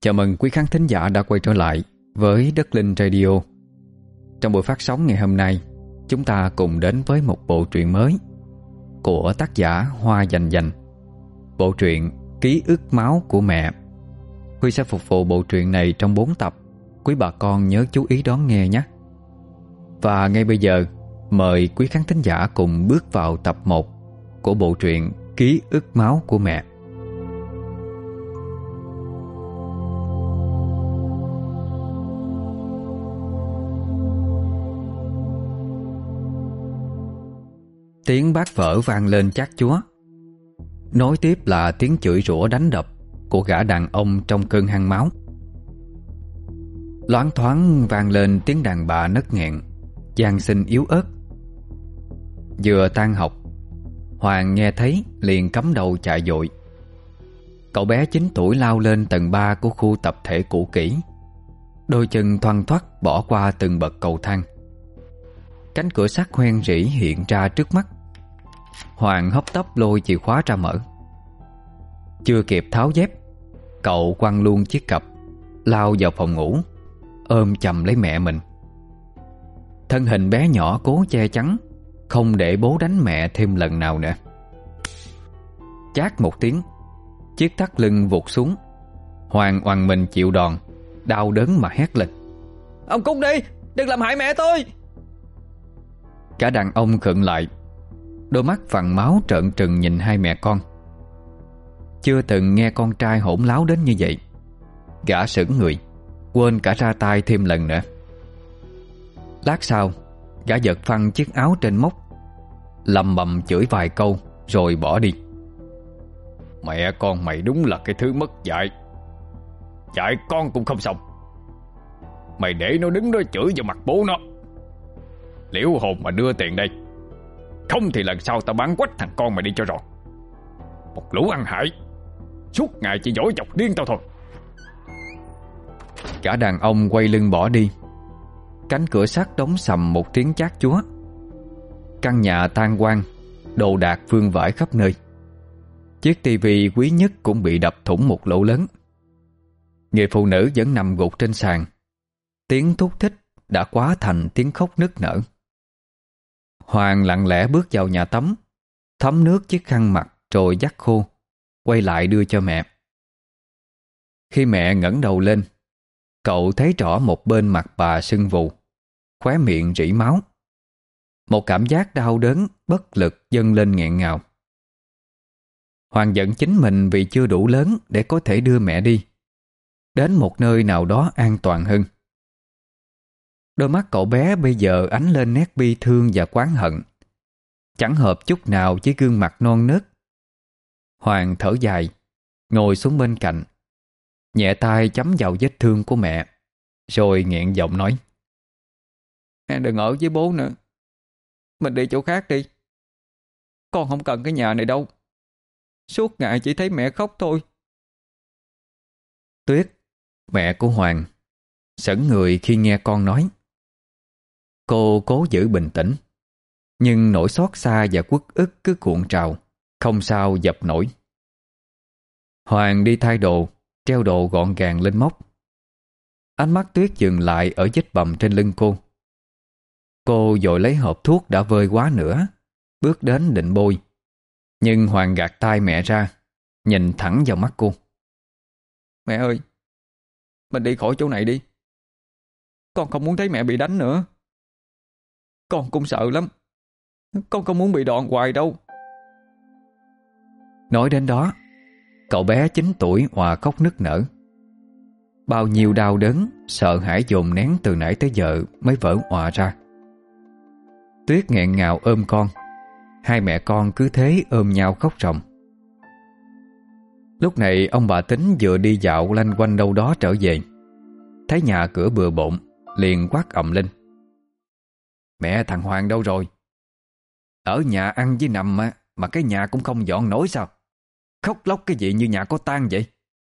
Chào mừng quý khán thính giả đã quay trở lại với Đất Linh Radio. Trong buổi phát sóng ngày hôm nay, chúng ta cùng đến với một bộ truyện mới của tác giả Hoa Dành Dành. Bộ truyện Ký ức máu của mẹ. Huy sẽ phục vụ bộ truyện này trong 4 tập. Quý bà con nhớ chú ý đón nghe nhé. Và ngay bây giờ, mời quý khán thính giả cùng bước vào tập 1 của bộ truyện Ký ức máu của mẹ. Tiếng bát vỡ vang lên chát chúa. Nối tiếp là tiếng chửi rủa đánh đập của gã đàn ông trong cơn hăng máu. Loáng thoáng vang lên tiếng đàn bà nấc nghẹn, van xin yếu ớt. Vừa tan học, Hoàng nghe thấy liền cắm đầu chạy vội. Cậu bé 9 tuổi lao lên tầng 3 của khu tập thể cũ kỹ, đôi chân thoăn thoắt bỏ qua từng bậc cầu thang. Cánh cửa sắt hoen rỉ hiện ra trước mắt. Hoàng hấp tấp lôi chìa khóa ra mở. Chưa kịp tháo dép, cậu quăng luôn chiếc cặp, lao vào phòng ngủ, ôm chầm lấy mẹ mình. Thân hình bé nhỏ cố che chắn, không để bố đánh mẹ thêm lần nào nữa. Chát một tiếng, chiếc thắt lưng vụt xuống. Hoàng oằn mình chịu đòn, đau đớn mà hét lên: "Ông cút đi, đừng làm hại mẹ tôi!" Cả đàn ông khựng lại, đôi mắt vằn máu trợn trừng nhìn hai mẹ con. Chưa từng nghe con trai hỗn láo đến như vậy. Gã sững người, quên cả ra tay thêm lần nữa. Lát sau, gã giật phăng chiếc áo trên móc, lầm bầm chửi vài câu rồi bỏ đi. "Mẹ con mày đúng là cái thứ mất dạy. Dạy con cũng không xong. Mày để nó đứng đó chửi vào mặt bố nó. Liễu hồn mà đưa tiền đây, không thì lần sau tao bán quách thằng con mày đi cho rồi. Một lũ ăn hại, suốt ngày chỉ dỗi chọc điên tao thôi." Cả đàn ông quay lưng bỏ đi. Cánh cửa sắt đóng sầm một tiếng chát chúa. Căn nhà tan hoang, đồ đạc vương vãi khắp nơi. Chiếc tivi quý nhất cũng bị đập thủng một lỗ lớn. Người phụ nữ vẫn nằm gục trên sàn. Tiếng thúc thích đã quá thành tiếng khóc nức nở. Hoàng lặng lẽ bước vào nhà tắm, thấm nước chiếc khăn mặt rồi vắt khô, quay lại đưa cho mẹ. Khi mẹ ngẩng đầu lên, cậu thấy rõ một bên mặt bà sưng vù, khóe miệng rỉ máu. Một cảm giác đau đớn, bất lực dâng lên nghẹn ngào. Hoàng giận chính mình vì chưa đủ lớn để có thể đưa mẹ đi đến một nơi nào đó an toàn hơn. Đôi mắt cậu bé bây giờ ánh lên nét bi thương và oán hận, chẳng hợp chút nào với gương mặt non nớt. Hoàng thở dài, ngồi xuống bên cạnh, nhẹ tay chấm vào vết thương của mẹ, rồi nghẹn giọng nói: "Mẹ đừng ở với bố nữa. Mình đi chỗ khác đi. Con không cần cái nhà này đâu. Suốt ngày chỉ thấy mẹ khóc thôi." Tuyết, mẹ của Hoàng, sững người khi nghe con nói. Cô cố giữ bình tĩnh, nhưng nỗi xót xa và uất ức cứ cuộn trào, không sao dập nổi. Hoàng đi thay đồ, treo đồ gọn gàng lên móc. Ánh mắt Tuyết dừng lại ở vết bầm trên lưng cô. Cô vội lấy hộp thuốc đã vơi quá nữa, bước đến định bôi. Nhưng Hoàng gạt tay mẹ ra, nhìn thẳng vào mắt cô. "Mẹ ơi, mình đi khỏi chỗ này đi. Con không muốn thấy mẹ bị đánh nữa. Con cũng sợ lắm. Con không muốn bị đòn hoài đâu." Nói đến đó, cậu bé 9 tuổi òa khóc nức nở. Bao nhiêu đau đớn, sợ hãi dồn nén từ nãy tới giờ mới vỡ òa ra. Tuyết nghẹn ngào ôm con. Hai mẹ con cứ thế ôm nhau khóc ròng. Lúc này ông bà Tính vừa đi dạo lanh quanh đâu đó trở về, thấy nhà cửa bừa bộn, liền quát ầm lên: "Mẹ thằng Hoàng đâu rồi? Ở nhà ăn với nằm mà cái nhà cũng không dọn nổi sao? Khóc lóc cái gì như nhà có tang vậy?"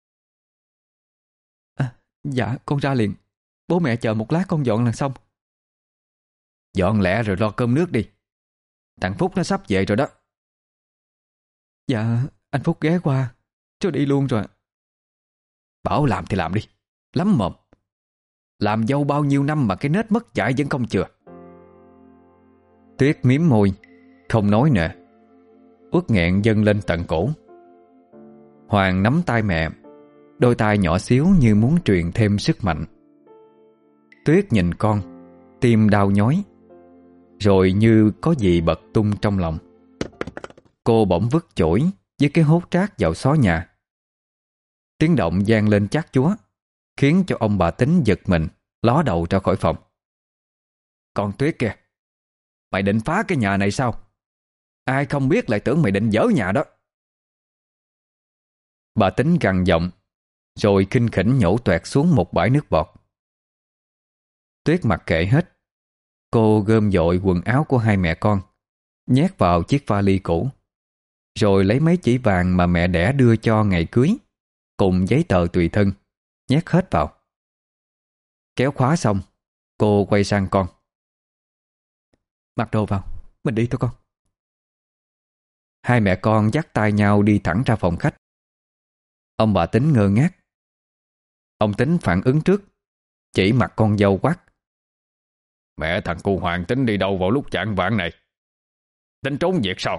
Dạ con ra liền. Bố mẹ chờ một lát con dọn là xong." "Dọn lẹ rồi lo cơm nước đi. Thằng Phúc nó sắp về rồi đó." "Dạ anh Phúc ghé qua rồi đi luôn rồi." Bảo làm thì làm đi, lắm mồm. Làm dâu bao nhiêu năm mà cái nết mất dạy vẫn không chừa. Tuyết mím môi, không nói nữa. Uất nghẹn dâng lên tận cổ. Hoàng nắm tay mẹ, đôi tay nhỏ xíu như muốn truyền thêm sức mạnh. Tuyết nhìn con, tim đau nhói, rồi như có gì bật tung trong lòng. Cô bỗng vứt chổi với cái hốt trát vào xó nhà. Tiếng động vang lên chát chúa, khiến cho ông bà Tính giật mình, ló đầu ra khỏi phòng. Con Tuyết kìa, mày định phá cái nhà này sao? Ai không biết lại tưởng mày định dỡ nhà đó. Bà Tính gằn giọng, rồi khinh khỉnh nhổ toẹt xuống một bãi nước bọt. Tuyết mặc kệ hết. Cô gom dội quần áo của hai mẹ con, nhét vào chiếc vali cũ, rồi lấy mấy chỉ vàng mà mẹ đẻ đưa cho ngày cưới cùng giấy tờ tùy thân, nhét hết vào. Kéo khóa xong, cô quay sang con. Mặc đồ vào, mình đi thôi con. Hai mẹ con dắt tay nhau đi thẳng ra phòng khách. Ông bà Tính ngơ ngác. Ông Tính phản ứng trước, chỉ mặt con dâu quát. Mẹ thằng cu Hoàng tính đi đâu vào lúc chạng vạng này? Tính trốn việc sao?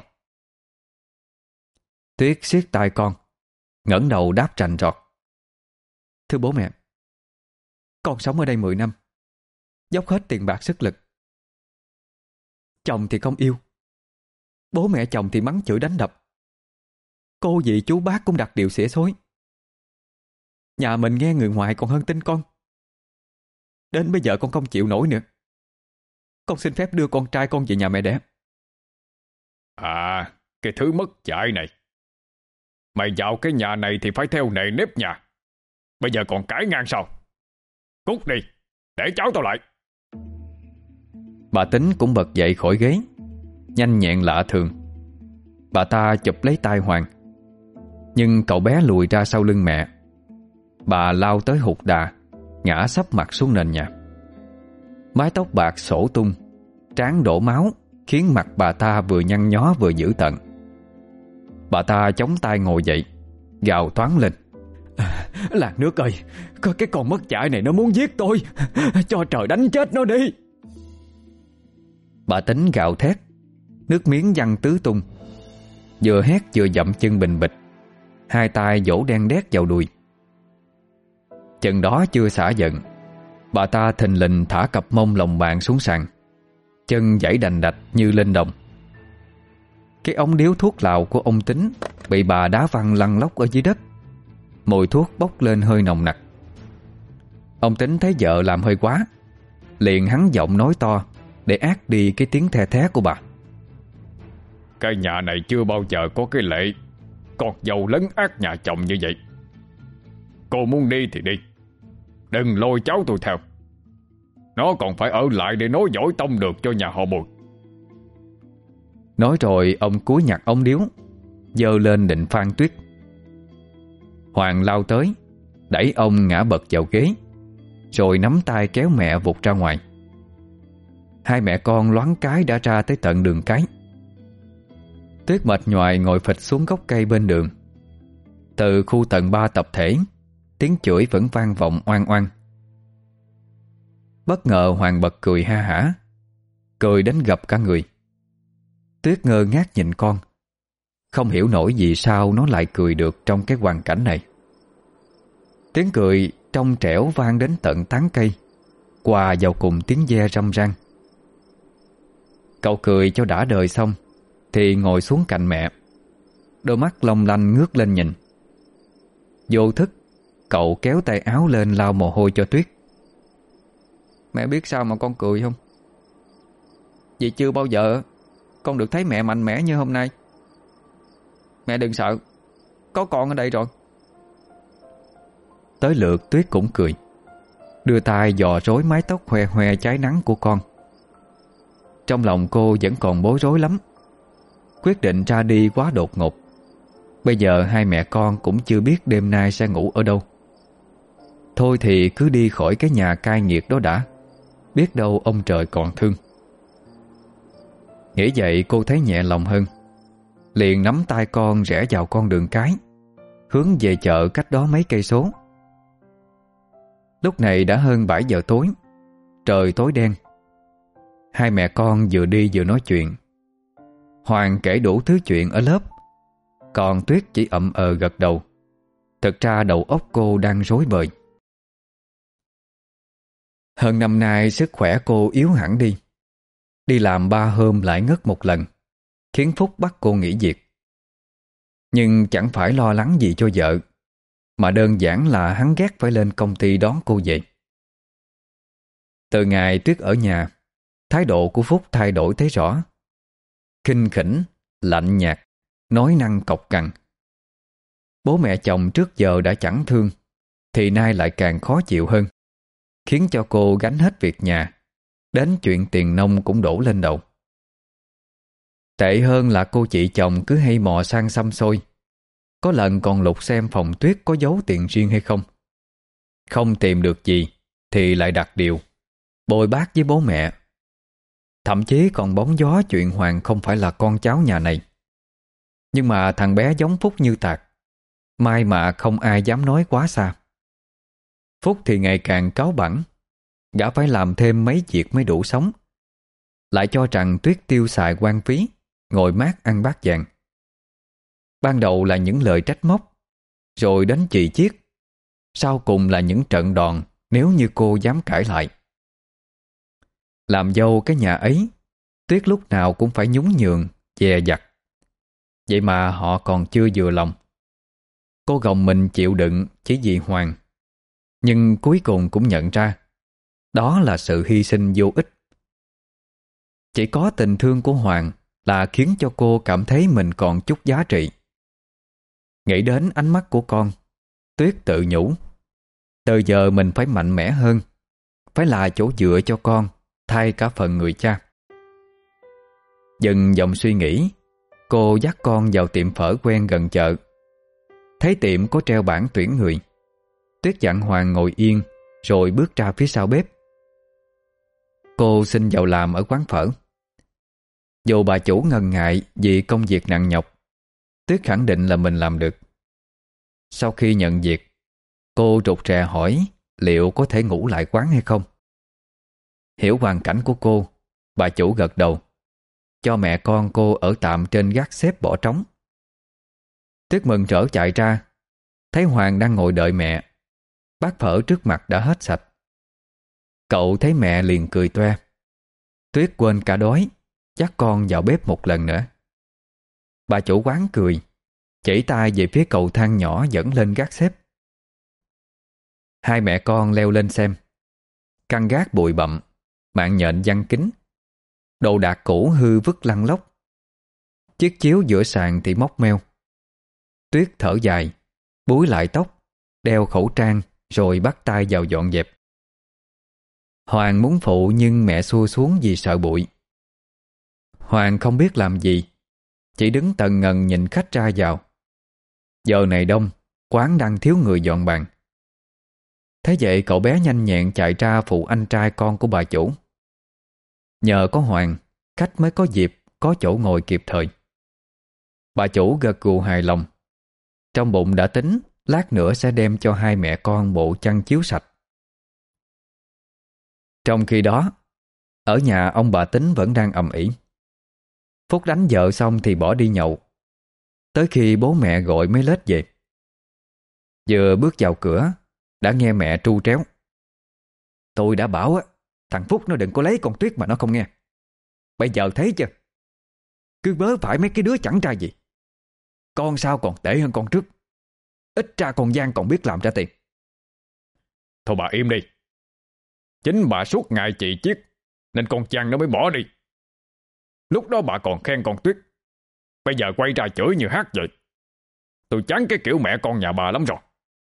Tuyết siết tay con, ngẩng đầu đáp rành rọt. Thưa bố mẹ, con sống ở đây 10 năm, dốc hết tiền bạc sức lực. Chồng thì không yêu, bố mẹ chồng thì mắng chửi đánh đập. Cô dì chú bác cũng đặt điều xỉa xối. Nhà mình nghe người ngoài còn hơn tin con. Đến bây giờ con không chịu nổi nữa. Con xin phép đưa con trai con về nhà mẹ đẻ. À, cái thứ mất dạy này. Mày vào cái nhà này thì phải theo nề nếp nhà. Bây giờ còn cãi ngang sao? Cút đi, để cháu tao lại. Bà Tính cũng bật dậy khỏi ghế, nhanh nhẹn lạ thường. Bà ta chụp lấy tay Hoàng, nhưng cậu bé lùi ra sau lưng mẹ. Bà lao tới hụt đà, ngã sấp mặt xuống nền nhà. Mái tóc bạc xổ tung, trán đổ máu, khiến mặt bà ta vừa nhăn nhó vừa dữ tợn. Bà ta chống tay ngồi dậy, gào toáng lên. Làng nước ơi, có cái con mất dạy này nó muốn giết tôi. Cho trời đánh chết nó đi. Bà Tính gào thét, nước miếng văng tứ tung. Vừa hét vừa dậm chân bình bịch, hai tay vỗ đen đét vào đùi. Chừng đó chưa xả giận, bà ta thình lình thả cặp mông lồng bàn xuống sàn, chân giãy đành đạch như lên đồng. Cái ống điếu thuốc lào của ông Tính bị bà đá văng lăn lóc ở dưới đất. Mùi thuốc bốc lên hơi nồng nặc. Ông Tính thấy vợ làm hơi quá, liền hắn giọng nói to để át đi cái tiếng the thé của bà. Cái nhà này chưa bao giờ có cái lệ con dâu lấn át nhà chồng như vậy. Cô muốn đi thì đi, đừng lôi cháu tôi theo. Nó còn phải ở lại để nối dõi tông được cho nhà họ Bùi. Nói rồi ông cúi nhặt ống điếu, giơ lên định phan Tuyết. Hoàng lao tới, đẩy ông ngã bật vào ghế, rồi nắm tay kéo mẹ vụt ra ngoài. Hai mẹ con loáng cái đã ra tới tận đường cái. Tuyết mệt nhoài ngồi phịch xuống gốc cây bên đường. Từ khu tầng 3 tập thể, tiếng chửi vẫn vang vọng oang oang. Bất ngờ Hoàng bật cười ha hả, cười đến gập cả người. Tuyết ngơ ngác nhìn con, không hiểu nổi vì sao nó lại cười được trong cái hoàn cảnh này. Tiếng cười trong trẻo vang đến tận tán cây, hòa vào cùng tiếng ve râm ran. Cậu cười cho đã đời xong thì ngồi xuống cạnh mẹ, đôi mắt long lanh ngước lên nhìn. Vô thức, cậu kéo tay áo lên lau mồ hôi cho Tuyết. Mẹ biết sao mà con cười không? Vì chưa bao giờ con được thấy mẹ mạnh mẽ như hôm nay. Mẹ đừng sợ, có con ở đây rồi. Tới lượt Tuyết cũng cười, đưa tay dò rối mái tóc hoe hoe cháy nắng của con. Trong lòng cô vẫn còn bối rối lắm. Quyết định ra đi quá đột ngột. Bây giờ hai mẹ con cũng chưa biết đêm nay sẽ ngủ ở đâu. Thôi thì cứ đi khỏi cái nhà cai nghiệt đó đã, biết đâu ông trời còn thương. Nghĩ vậy cô thấy nhẹ lòng hơn, liền nắm tay con rẽ vào con đường cái, hướng về chợ cách đó mấy cây số. Lúc này đã hơn 7 giờ tối, trời tối đen. Hai mẹ con vừa đi vừa nói chuyện. Hoàng kể đủ thứ chuyện ở lớp, còn Tuyết chỉ ậm gật đầu. Thực ra đầu óc cô đang rối bời. Hơn năm nay sức khỏe cô yếu hẳn đi. Đi làm 3 hôm lại ngất một lần, khiến Phúc bắt cô nghỉ việc. Nhưng chẳng phải lo lắng gì cho vợ, mà đơn giản là hắn ghét phải lên công ty đón cô về. Từ ngày Tuyết ở nhà, thái độ của Phúc thay đổi thấy rõ. Khinh khỉnh, lạnh nhạt, nói năng cộc cằn. Bố mẹ chồng trước giờ đã chẳng thương, thì nay lại càng khó chịu hơn, khiến cho cô gánh hết việc nhà, đến chuyện tiền nong cũng đổ lên đầu. Tệ hơn là cô chị chồng cứ hay mò sang xăm xôi. Có lần còn lục xem phòng Tuyết có giấu tiền riêng hay không. Không tìm được gì thì lại đặt điều, bôi bác với bố mẹ. Thậm chí còn bóng gió chuyện Hoàng không phải là con cháu nhà này. Nhưng mà thằng bé giống Phúc như tạc, may mà không ai dám nói quá xa. Phúc thì ngày càng cáu bẳn, gã phải làm thêm mấy việc mới đủ sống. Lại cho rằng Tuyết tiêu xài hoang phí, ngồi mát ăn bát vàng. Ban đầu là những lời trách móc, rồi đến chì chiết, sau cùng là những trận đòn nếu như cô dám cãi lại. Làm dâu cái nhà ấy, Tuyết lúc nào cũng phải nhún nhường, dè dặt. Vậy mà họ còn chưa vừa lòng. Cô gồng mình chịu đựng chỉ vì Hoàng. Nhưng cuối cùng cũng nhận ra đó là sự hy sinh vô ích. Chỉ có tình thương của Hoàng là khiến cho cô cảm thấy mình còn chút giá trị. Nghĩ đến ánh mắt của con, Tuyết tự nhủ, từ giờ mình phải mạnh mẽ hơn, phải là chỗ dựa cho con, thay cả phần người cha. Dừng dòng suy nghĩ, cô dắt con vào tiệm phở quen gần chợ. Thấy tiệm có treo bảng tuyển người, Tuyết dặn Hoàng ngồi yên, rồi bước ra phía sau bếp. Cô xin vào làm ở quán phở. Dù bà chủ ngần ngại vì công việc nặng nhọc, Tuyết khẳng định là mình làm được. Sau khi nhận việc, cô rụt rè hỏi liệu có thể ngủ lại quán hay không. Hiểu hoàn cảnh của cô, bà chủ gật đầu, cho mẹ con cô ở tạm trên gác xếp bỏ trống. Tuyết mừng rỡ chạy ra, thấy Hoàng đang ngồi đợi mẹ. Bát phở trước mặt đã hết sạch. Cậu thấy mẹ liền cười toe. Tuyết quên cả đói, dắt con vào bếp một lần nữa. Bà chủ quán cười, chỉ tay về phía cầu thang nhỏ dẫn lên gác xếp. Hai mẹ con leo lên xem. Căn gác bụi bặm, mạng nhện giăng kính, đồ đạc cũ hư vứt lăn lóc. Chiếc chiếu giữa sàn thì móc meo. Tuyết thở dài, búi lại tóc, đeo khẩu trang, rồi bắt tay vào dọn dẹp. Hoàng muốn phụ nhưng mẹ xua xuống vì sợ bụi. Hoàng không biết làm gì, chỉ đứng tần ngần nhìn khách ra vào. Giờ này đông, quán đang thiếu người dọn bàn. Thế vậy cậu bé nhanh nhẹn chạy ra phụ anh trai con của bà chủ. Nhờ có Hoàng, khách mới có dịp có chỗ ngồi kịp thời. Bà chủ gật gù hài lòng. Trong bụng đã tính lát nữa sẽ đem cho hai mẹ con bộ chăn chiếu sạch. Trong khi đó, ở nhà ông bà Tính vẫn đang ầm ĩ. Phúc đánh vợ xong thì bỏ đi nhậu, tới khi bố mẹ gọi mới lết về. Vừa bước vào cửa đã nghe mẹ tru tréo. Tôi đã bảo á, thằng Phúc nó đừng có lấy con Tuyết mà nó không nghe. Bây giờ thấy chưa, cứ vớ phải mấy cái đứa chẳng ra gì. Con sao còn tệ hơn con trước, ít ra con Giang còn biết làm ra tiền. Thôi bà im đi. Chính bà suốt ngày chị chiết nên con Giang nó mới bỏ đi. Lúc đó bà còn khen con Tuyết, bây giờ quay ra chửi như hát vậy. Tôi chán cái kiểu mẹ con nhà bà lắm rồi.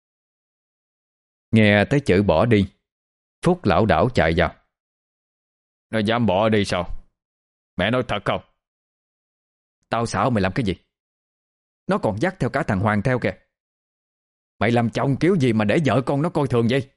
Nghe tới chữ bỏ đi, Phúc lảo đảo chạy vào. Nó dám bỏ đi sao? Mẹ nói thật không? Tao xảo mày làm cái gì? Nó còn dắt theo cả thằng Hoàng theo kìa. Mày làm chồng kiểu gì mà để vợ con nó coi thường vậy?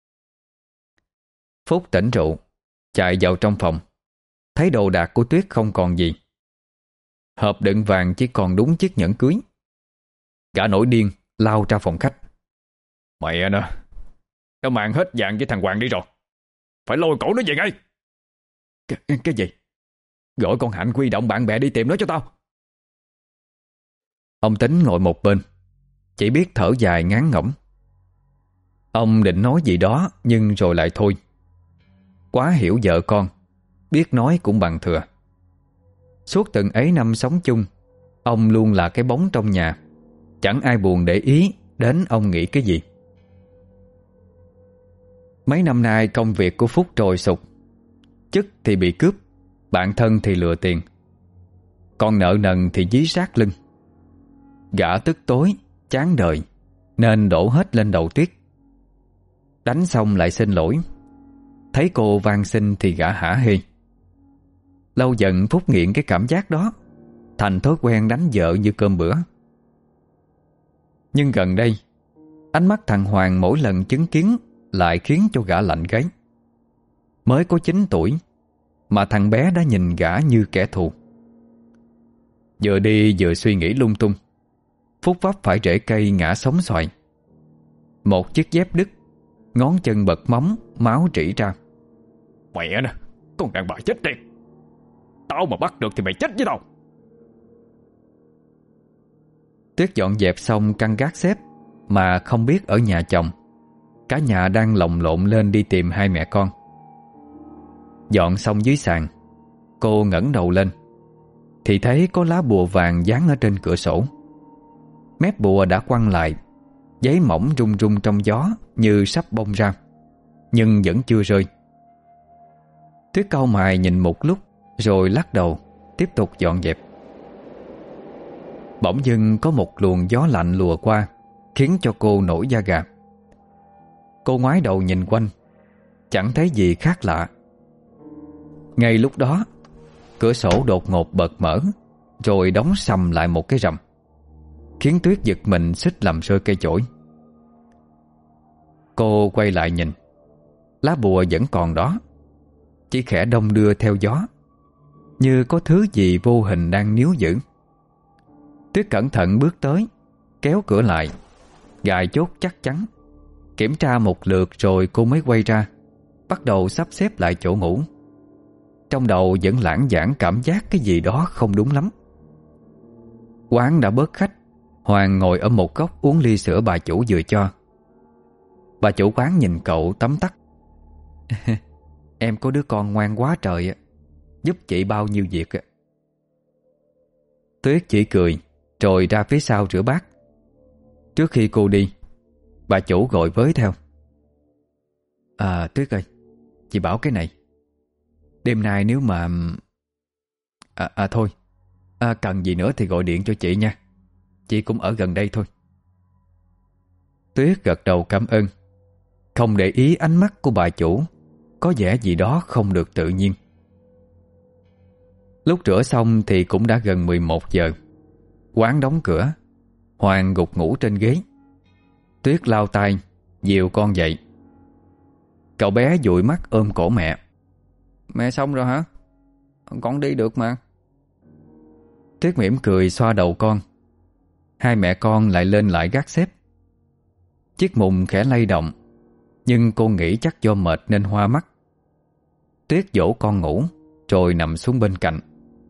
Phúc tỉnh rượu, chạy vào trong phòng, thấy đồ đạc của Tuyết không còn gì. Hộp đựng vàng chỉ còn đúng chiếc nhẫn cưới. Gã nổi điên lao ra phòng khách. Mẹ nó, Nó mang hết vàng với thằng Hoàng đi rồi. Phải lôi cổ nó về ngay. Cái gì? Gọi con Hạnh quy động bạn bè đi tìm nó cho tao. Ông Tính ngồi một bên, chỉ biết thở dài ngán ngẩm. Ông định nói gì đó nhưng rồi lại thôi. Quá hiểu vợ con, biết nói cũng bằng thừa. Suốt từng ấy năm sống chung, ông luôn là cái bóng trong nhà. Chẳng ai buồn để ý đến ông nghĩ cái gì. Mấy năm nay công việc của Phúc trồi sụp. Chức thì bị cướp, bạn thân thì lừa tiền, còn nợ nần thì dí sát lưng. Gã tức tối, chán đời nên đổ hết lên đầu Tuyết. Đánh xong lại xin lỗi. Thấy cô van xin thì gã hả hê. Lâu dần Phúc nghiện cái cảm giác đó, thành thói quen đánh vợ như cơm bữa. Nhưng gần đây, ánh mắt thằng Hoàng mỗi lần chứng kiến lại khiến cho gã lạnh gáy. Mới có 9 tuổi mà thằng bé đã nhìn gã như kẻ thù. Vừa đi vừa suy nghĩ lung tung, Phúc vấp phải rễ cây ngã sóng xoài. Một chiếc dép đứt, ngón chân bật móng, máu rỉ ra. Mẹ nè, con đàn bà chết tiệt. Tao mà bắt được thì mày chết với tao. Tuyết dọn dẹp xong căn gác xếp mà không biết ở nhà chồng, cả nhà đang lồng lộn lên đi tìm hai mẹ con. Dọn xong dưới sàn, cô ngẩng đầu lên thì thấy có lá bùa vàng dán ở trên cửa sổ. Mép bùa đã quăng lại, giấy mỏng rung rung trong gió như sắp bong ra, nhưng vẫn chưa rơi. Tuyết cau mày nhìn một lúc rồi lắc đầu, tiếp tục dọn dẹp. Bỗng dưng có một luồng gió lạnh lùa qua, khiến cho cô nổi da gà. Cô ngoái đầu nhìn quanh, chẳng thấy gì khác lạ. Ngay lúc đó, cửa sổ đột ngột bật mở, rồi đóng sầm lại một cái rầm, khiến Tuyết giật mình suýt làm rơi cây chổi. Cô quay lại nhìn, lá bùa vẫn còn đó, chỉ khẽ đong đưa theo gió, như có thứ gì vô hình đang níu giữ. Tuyết cẩn thận bước tới, kéo cửa lại, gài chốt chắc chắn, kiểm tra một lượt rồi cô mới quay ra, bắt đầu sắp xếp lại chỗ ngủ. Trong đầu vẫn lãng vảng cảm giác cái gì đó không đúng lắm. Quán đã bớt khách, Hoàng ngồi ở một góc uống ly sữa bà chủ vừa cho. Bà chủ quán nhìn cậu tấm tắc. Em có đứa con ngoan quá trời, giúp chị bao nhiêu việc. Tuyết chỉ cười, rồi ra phía sau rửa bát. Trước khi cô đi, bà chủ gọi với theo. Tuyết ơi, chị bảo cái này. Đêm nay nếu mà... thôi, cần gì nữa thì gọi điện cho chị nha. Chị cũng ở gần đây thôi. Tuyết gật đầu cảm ơn, không để ý ánh mắt của bà chủ, có vẻ gì đó không được tự nhiên. Lúc rửa xong thì cũng đã gần 11 giờ. Quán đóng cửa, Hoàng gục ngủ trên ghế. Tuyết lau tay, dìu con dậy. Cậu bé dụi mắt ôm cổ mẹ. Mẹ xong rồi hả? Con đi được mà. Tuyết mỉm cười xoa đầu con. Hai mẹ con lại lên lại gác xếp. Chiếc mùng khẽ lay động, nhưng cô nghĩ chắc do mệt nên hoa mắt. Tuyết dỗ con ngủ, rồi nằm xuống bên cạnh.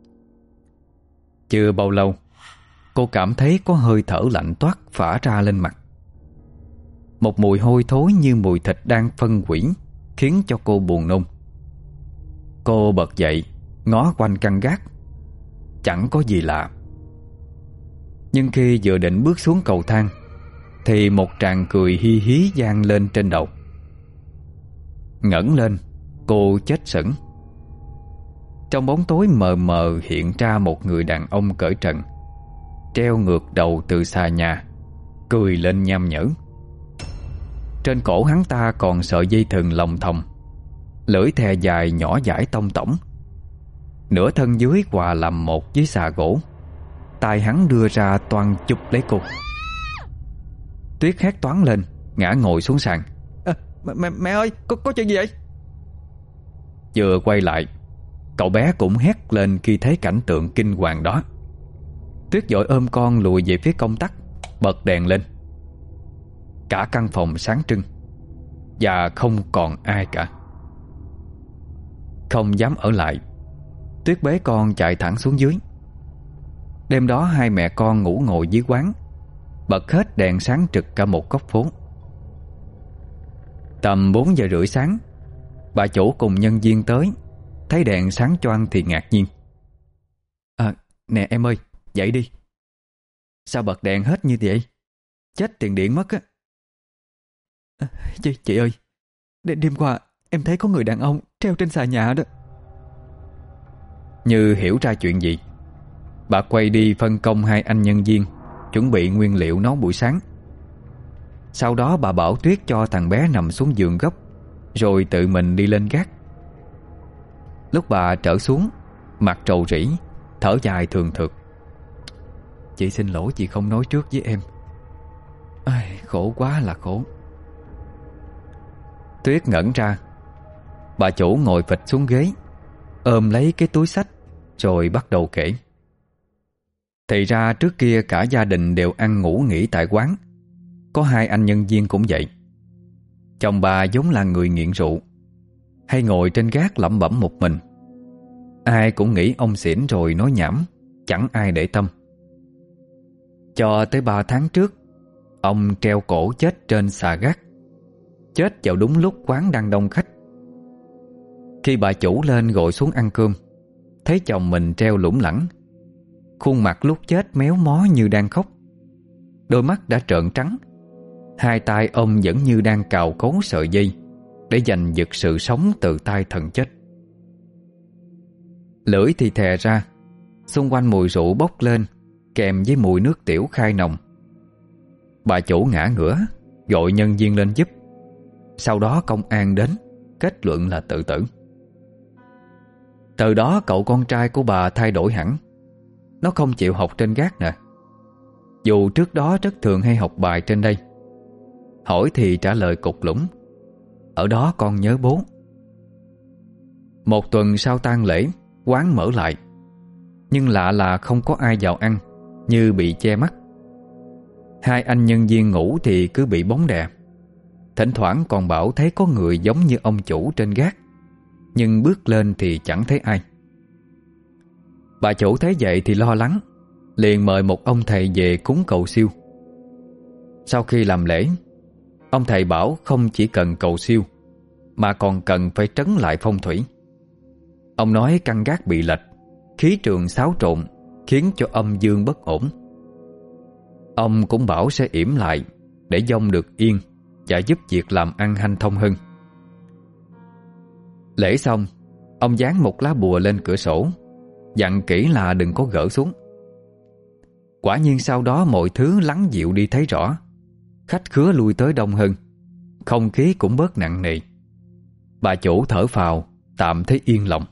Chưa bao lâu, cô cảm thấy có hơi thở lạnh toát phả ra lên mặt. Một mùi hôi thối như mùi thịt đang phân hủy, khiến cho cô buồn nôn. Cô bật dậy, ngó quanh căn gác. Chẳng có gì lạ. Nhưng khi vừa định bước xuống cầu thang, thì một tràng cười hi hí vang lên trên đầu. Ngẩng lên, cô chết sững. Trong bóng tối mờ mờ hiện ra một người đàn ông cởi trần, treo ngược đầu từ xà nhà, cười lên nham nhở. Trên cổ hắn ta còn sợi dây thừng lồng thòng, lưỡi thè dài nhỏ dãi tông tổng. Nửa thân dưới hòa làm một với xà gỗ. Tay hắn đưa ra toan chụp lấy cô. Tuyết hét toáng lên, ngã ngồi xuống sàn. Mẹ ơi, có chuyện gì vậy? Vừa quay lại, cậu bé cũng hét lên khi thấy cảnh tượng kinh hoàng đó. Tuyết vội ôm con lùi về phía công tắc, bật đèn lên. Cả căn phòng sáng trưng. và không còn ai cả. Không dám ở lại, Tuyết bế con chạy thẳng xuống dưới. Đêm đó hai mẹ con ngủ ngồi dưới quán, bật hết đèn sáng trực cả một góc phố. Tầm 4 giờ rưỡi sáng, bà chủ cùng nhân viên tới, thấy đèn sáng choang thì ngạc nhiên. Nè em ơi, dậy đi. Sao bật đèn hết như vậy? Chết tiền điện mất á. Chị ơi, đêm qua em thấy có người đàn ông treo trên xà nhà đó. Như hiểu ra chuyện gì, bà quay đi phân công hai anh nhân viên chuẩn bị nguyên liệu nấu buổi sáng. Sau đó bà bảo Tuyết cho thằng bé nằm xuống giường gốc, rồi tự mình đi lên gác. Lúc bà trở xuống, mặt trầu rĩ, thở dài thường thượt. Chị xin lỗi chị không nói trước với em. Khổ quá là khổ. Tuyết ngẩn ra. Bà chủ ngồi phịch xuống ghế, ôm lấy cái túi xách, rồi bắt đầu kể. Thì ra trước kia cả gia đình đều ăn ngủ nghỉ tại quán. Có hai anh nhân viên cũng vậy. Chồng bà vốn là người nghiện rượu, hay ngồi trên gác lẩm bẩm một mình. Ai cũng nghĩ ông xỉn rồi nói nhảm, chẳng ai để tâm. Cho tới 3 tháng trước, ông treo cổ chết trên xà gác. Chết vào đúng lúc quán đang đông khách. Khi bà chủ lên gọi xuống ăn cơm, thấy chồng mình treo lủng lẳng, khuôn mặt lúc chết méo mó như đang khóc. Đôi mắt đã trợn trắng. Hai tay ông vẫn như đang cào cấu sợi dây để giành giật sự sống từ tay thần chết. Lưỡi thì thè ra, xung quanh mùi rượu bốc lên, kèm với mùi nước tiểu khai nồng. Bà chủ ngã ngửa, gọi nhân viên lên giúp. Sau đó công an đến, kết luận là tự tử. Từ đó cậu con trai của bà thay đổi hẳn. Nó không chịu học trên gác nè. Dù trước đó rất thường hay học bài trên đây. Hỏi thì trả lời cục lũng: ở đó con nhớ bố. Một tuần sau tang lễ, quán mở lại. Nhưng lạ là không có ai vào ăn, như bị che mắt. Hai anh nhân viên ngủ thì cứ bị bóng đè. Thỉnh thoảng còn bảo thấy có người giống như ông chủ trên gác, nhưng bước lên thì chẳng thấy ai. Bà chủ thấy vậy thì lo lắng, liền mời một ông thầy về cúng cầu siêu. Sau khi làm lễ, ông thầy bảo không chỉ cần cầu siêu, mà còn cần phải trấn lại phong thủy. Ông nói căn gác bị lệch, khí trường xáo trộn, khiến cho âm dương bất ổn. Ông cũng bảo sẽ yểm lại để dông được yên và giúp việc làm ăn hanh thông hơn. Lễ xong, ông dán một lá bùa lên cửa sổ, dặn kỹ là đừng có gỡ xuống. Quả nhiên sau đó mọi thứ lắng dịu đi thấy rõ. Khách khứa lui tới đông hơn, không khí cũng bớt nặng nề. Bà chủ thở phào, tạm thấy yên lòng.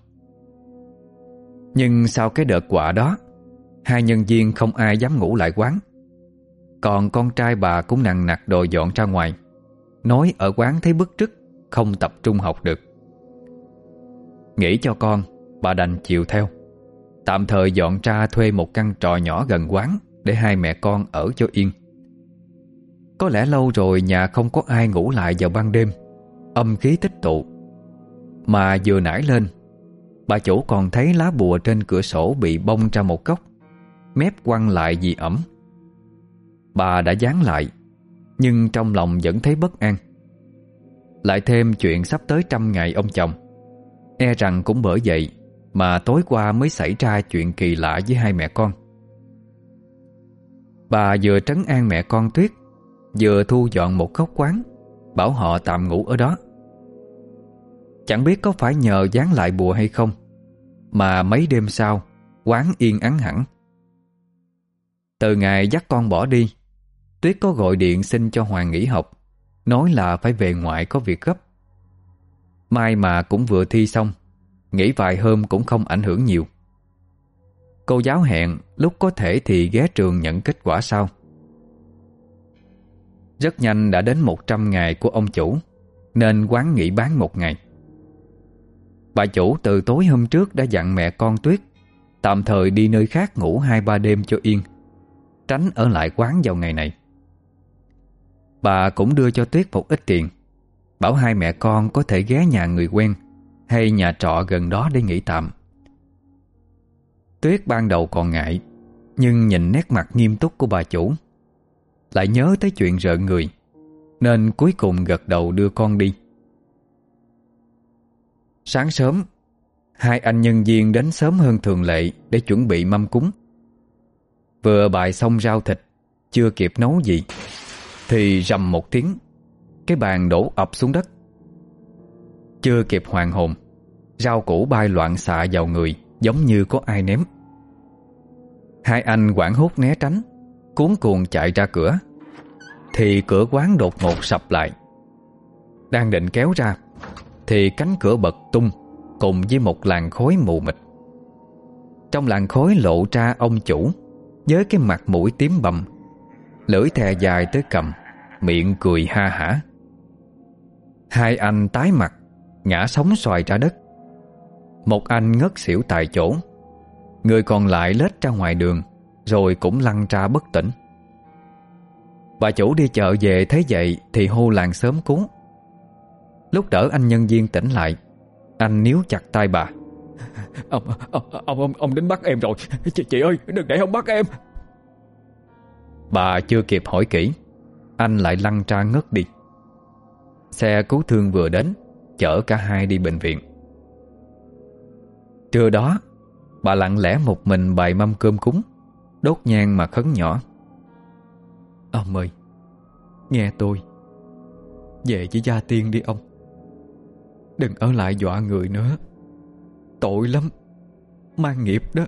Nhưng sau cái đợt quạ đó, hai nhân viên không ai dám ngủ lại quán. Còn con trai bà cũng nằng nặc đòi dọn ra ngoài, nói ở quán thấy bức rứt, không tập trung học được. Nghĩ cho con, bà đành chịu theo. Tạm thời dọn ra thuê một căn trọ nhỏ gần quán để hai mẹ con ở cho yên. Có lẽ lâu rồi nhà không có ai ngủ lại vào ban đêm, âm khí tích tụ. Mà vừa nãy lên, bà chủ còn thấy lá bùa trên cửa sổ bị bong ra một góc, mép quăng lại vì ẩm. Bà đã dán lại, nhưng trong lòng vẫn thấy bất an. Lại thêm chuyện sắp tới 100 ngày ông chồng, e rằng cũng bởi vậy mà tối qua mới xảy ra chuyện kỳ lạ với hai mẹ con. Bà vừa trấn an mẹ con Tuyết, vừa thu dọn một góc quán, bảo họ tạm ngủ ở đó. Chẳng biết có phải nhờ dán lại bùa hay không, mà mấy đêm sau quán yên ắng hẳn. Từ ngày dắt con bỏ đi, Tuyết có gọi điện xin cho Hoàng nghỉ học, nói là phải về ngoại có việc gấp. May mà cũng vừa thi xong, nghỉ vài hôm cũng không ảnh hưởng nhiều. Cô giáo hẹn lúc có thể thì ghé trường nhận kết quả sau. Rất nhanh đã đến 100 ngày của ông chủ, nên quán nghỉ bán 1 ngày. Bà chủ từ tối hôm trước đã dặn mẹ con Tuyết tạm thời đi nơi khác ngủ 2-3 đêm cho yên, tránh ở lại quán vào ngày này. Bà cũng đưa cho Tuyết một ít tiền, bảo hai mẹ con có thể ghé nhà người quen hay nhà trọ gần đó để nghỉ tạm. Tuyết ban đầu còn ngại, nhưng nhìn nét mặt nghiêm túc của bà chủ, lại nhớ tới chuyện rợn người, nên cuối cùng gật đầu đưa con đi. Sáng sớm, hai anh nhân viên đến sớm hơn thường lệ để chuẩn bị mâm cúng. Vừa bày xong rau thịt, chưa kịp nấu gì thì rầm một tiếng, cái bàn đổ ập xuống đất. Chưa kịp hoàn hồn, rau củ bay loạn xạ vào người giống như có ai ném. Hai anh hoảng hốt né tránh, cuống cuồng chạy ra cửa, thì cửa quán đột ngột sập lại. Đang định kéo ra thì cánh cửa bật tung cùng với một làn khói mù mịt. Trong làn khói lộ ra ông chủ với cái mặt mũi tím bầm, lưỡi thè dài tới cằm, miệng cười ha hả. Hai anh tái mặt, ngã sóng xoài ra đất. Một anh ngất xỉu tại chỗ, người còn lại lết ra ngoài đường, rồi cũng lăn ra bất tỉnh. Bà chủ đi chợ về thấy vậy thì hô làng xóm cứu. Lúc đỡ anh nhân viên tỉnh lại, anh níu chặt tay bà. Ông đến bắt em rồi. Chị ơi, đừng để ông bắt em. Bà chưa kịp hỏi kỹ, anh lại lăn ra ngất đi. Xe cứu thương vừa đến, chở cả hai đi bệnh viện. Trưa đó, bà lặng lẽ một mình bày mâm cơm cúng, đốt nhang mà khấn nhỏ. Ông ơi, nghe tôi, về với gia tiên đi ông. Đừng ở lại dọa người nữa, tội lắm, mang nghiệp đó.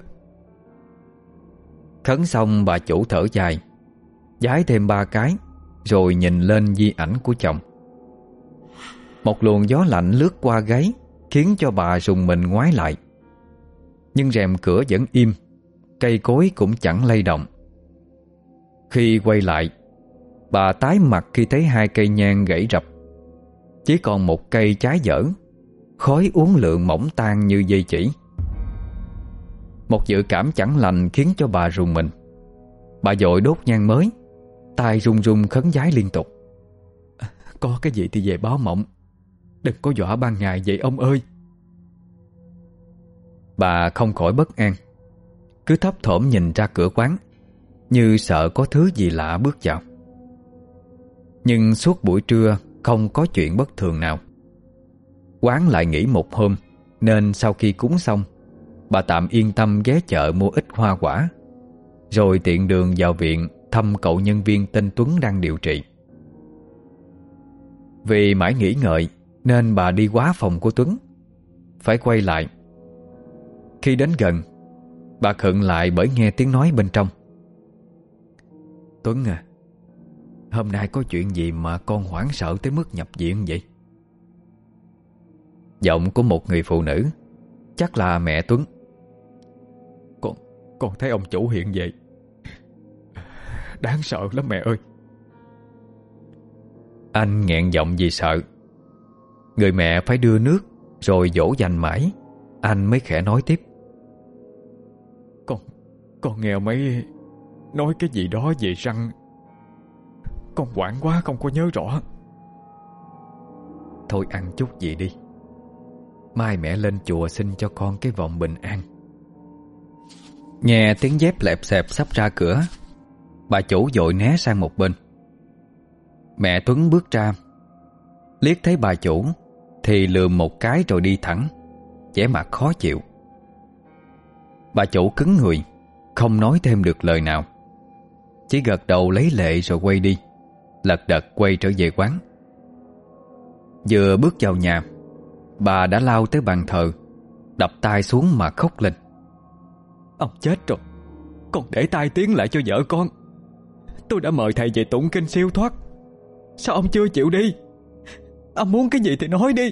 Khấn xong bà chủ thở dài, vái thêm 3 cái, rồi nhìn lên di ảnh của chồng. Một luồng gió lạnh lướt qua gáy, khiến cho bà rùng mình ngoái lại. Nhưng rèm cửa vẫn im, cây cối cũng chẳng lay động. Khi quay lại, bà tái mặt khi thấy 2 cây nhang gãy rập, chỉ còn một cây cháy dở, khói uốn lượn mỏng tan như dây chỉ. Một dự cảm chẳng lành khiến cho bà rùng mình. Bà vội đốt nhang mới, tay run run khấn vái liên tục. Có cái gì thì về báo mộng, đừng có dọa ban ngày vậy ông ơi. Bà không khỏi bất an, cứ thấp thỏm nhìn ra cửa quán, như sợ có thứ gì lạ bước vào. Nhưng suốt buổi trưa không có chuyện bất thường nào. Quán lại nghỉ một hôm, nên sau khi cúng xong, bà tạm yên tâm ghé chợ mua ít hoa quả, rồi tiện đường vào viện thăm cậu nhân viên tên Tuấn đang điều trị. Vì mãi nghĩ ngợi nên bà đi quá phòng của Tuấn, phải quay lại. Khi đến gần, bà khựng lại bởi nghe tiếng nói bên trong. Tuấn à, hôm nay có chuyện gì mà con hoảng sợ tới mức nhập viện vậy? Giọng của một người phụ nữ, chắc là mẹ Tuấn. Con thấy ông chủ hiện vậy, đáng sợ lắm mẹ ơi. Anh nghẹn giọng vì sợ. Người mẹ phải đưa nước rồi dỗ dành mãi, anh mới khẽ nói tiếp. Con nghe mấy nói cái gì đó về răng, con hoảng quá không có nhớ rõ. Thôi ăn chút gì đi, mai mẹ lên chùa xin cho con cái vòng bình an. Nghe tiếng dép lẹp xẹp sắp ra cửa, bà chủ vội né sang một bên. Mẹ Tuấn bước ra, liếc thấy bà chủ thì lườm một cái rồi đi thẳng, vẻ mặt khó chịu. Bà chủ cứng người, không nói thêm được lời nào, chỉ gật đầu lấy lệ rồi quay đi, lật đật quay trở về quán. Vừa bước vào nhà, bà đã lao tới bàn thờ, đập tay xuống mà khóc lên. Ông chết rồi, con để tai tiếng lại cho vợ con. Tôi đã mời thầy về tụng kinh siêu thoát, sao ông chưa chịu đi? Ông muốn cái gì thì nói đi.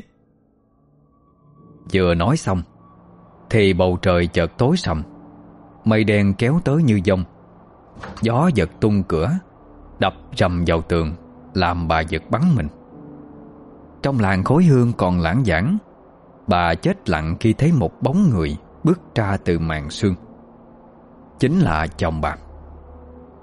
Vừa nói xong thì bầu trời chợt tối sầm, mây đen kéo tới như dông. Gió giật tung cửa, đập rầm vào tường, làm bà giật bắn mình. Trong làng khói hương còn lãng vảng, bà chết lặng khi thấy một bóng người bước ra từ màn sương. Chính là chồng bà.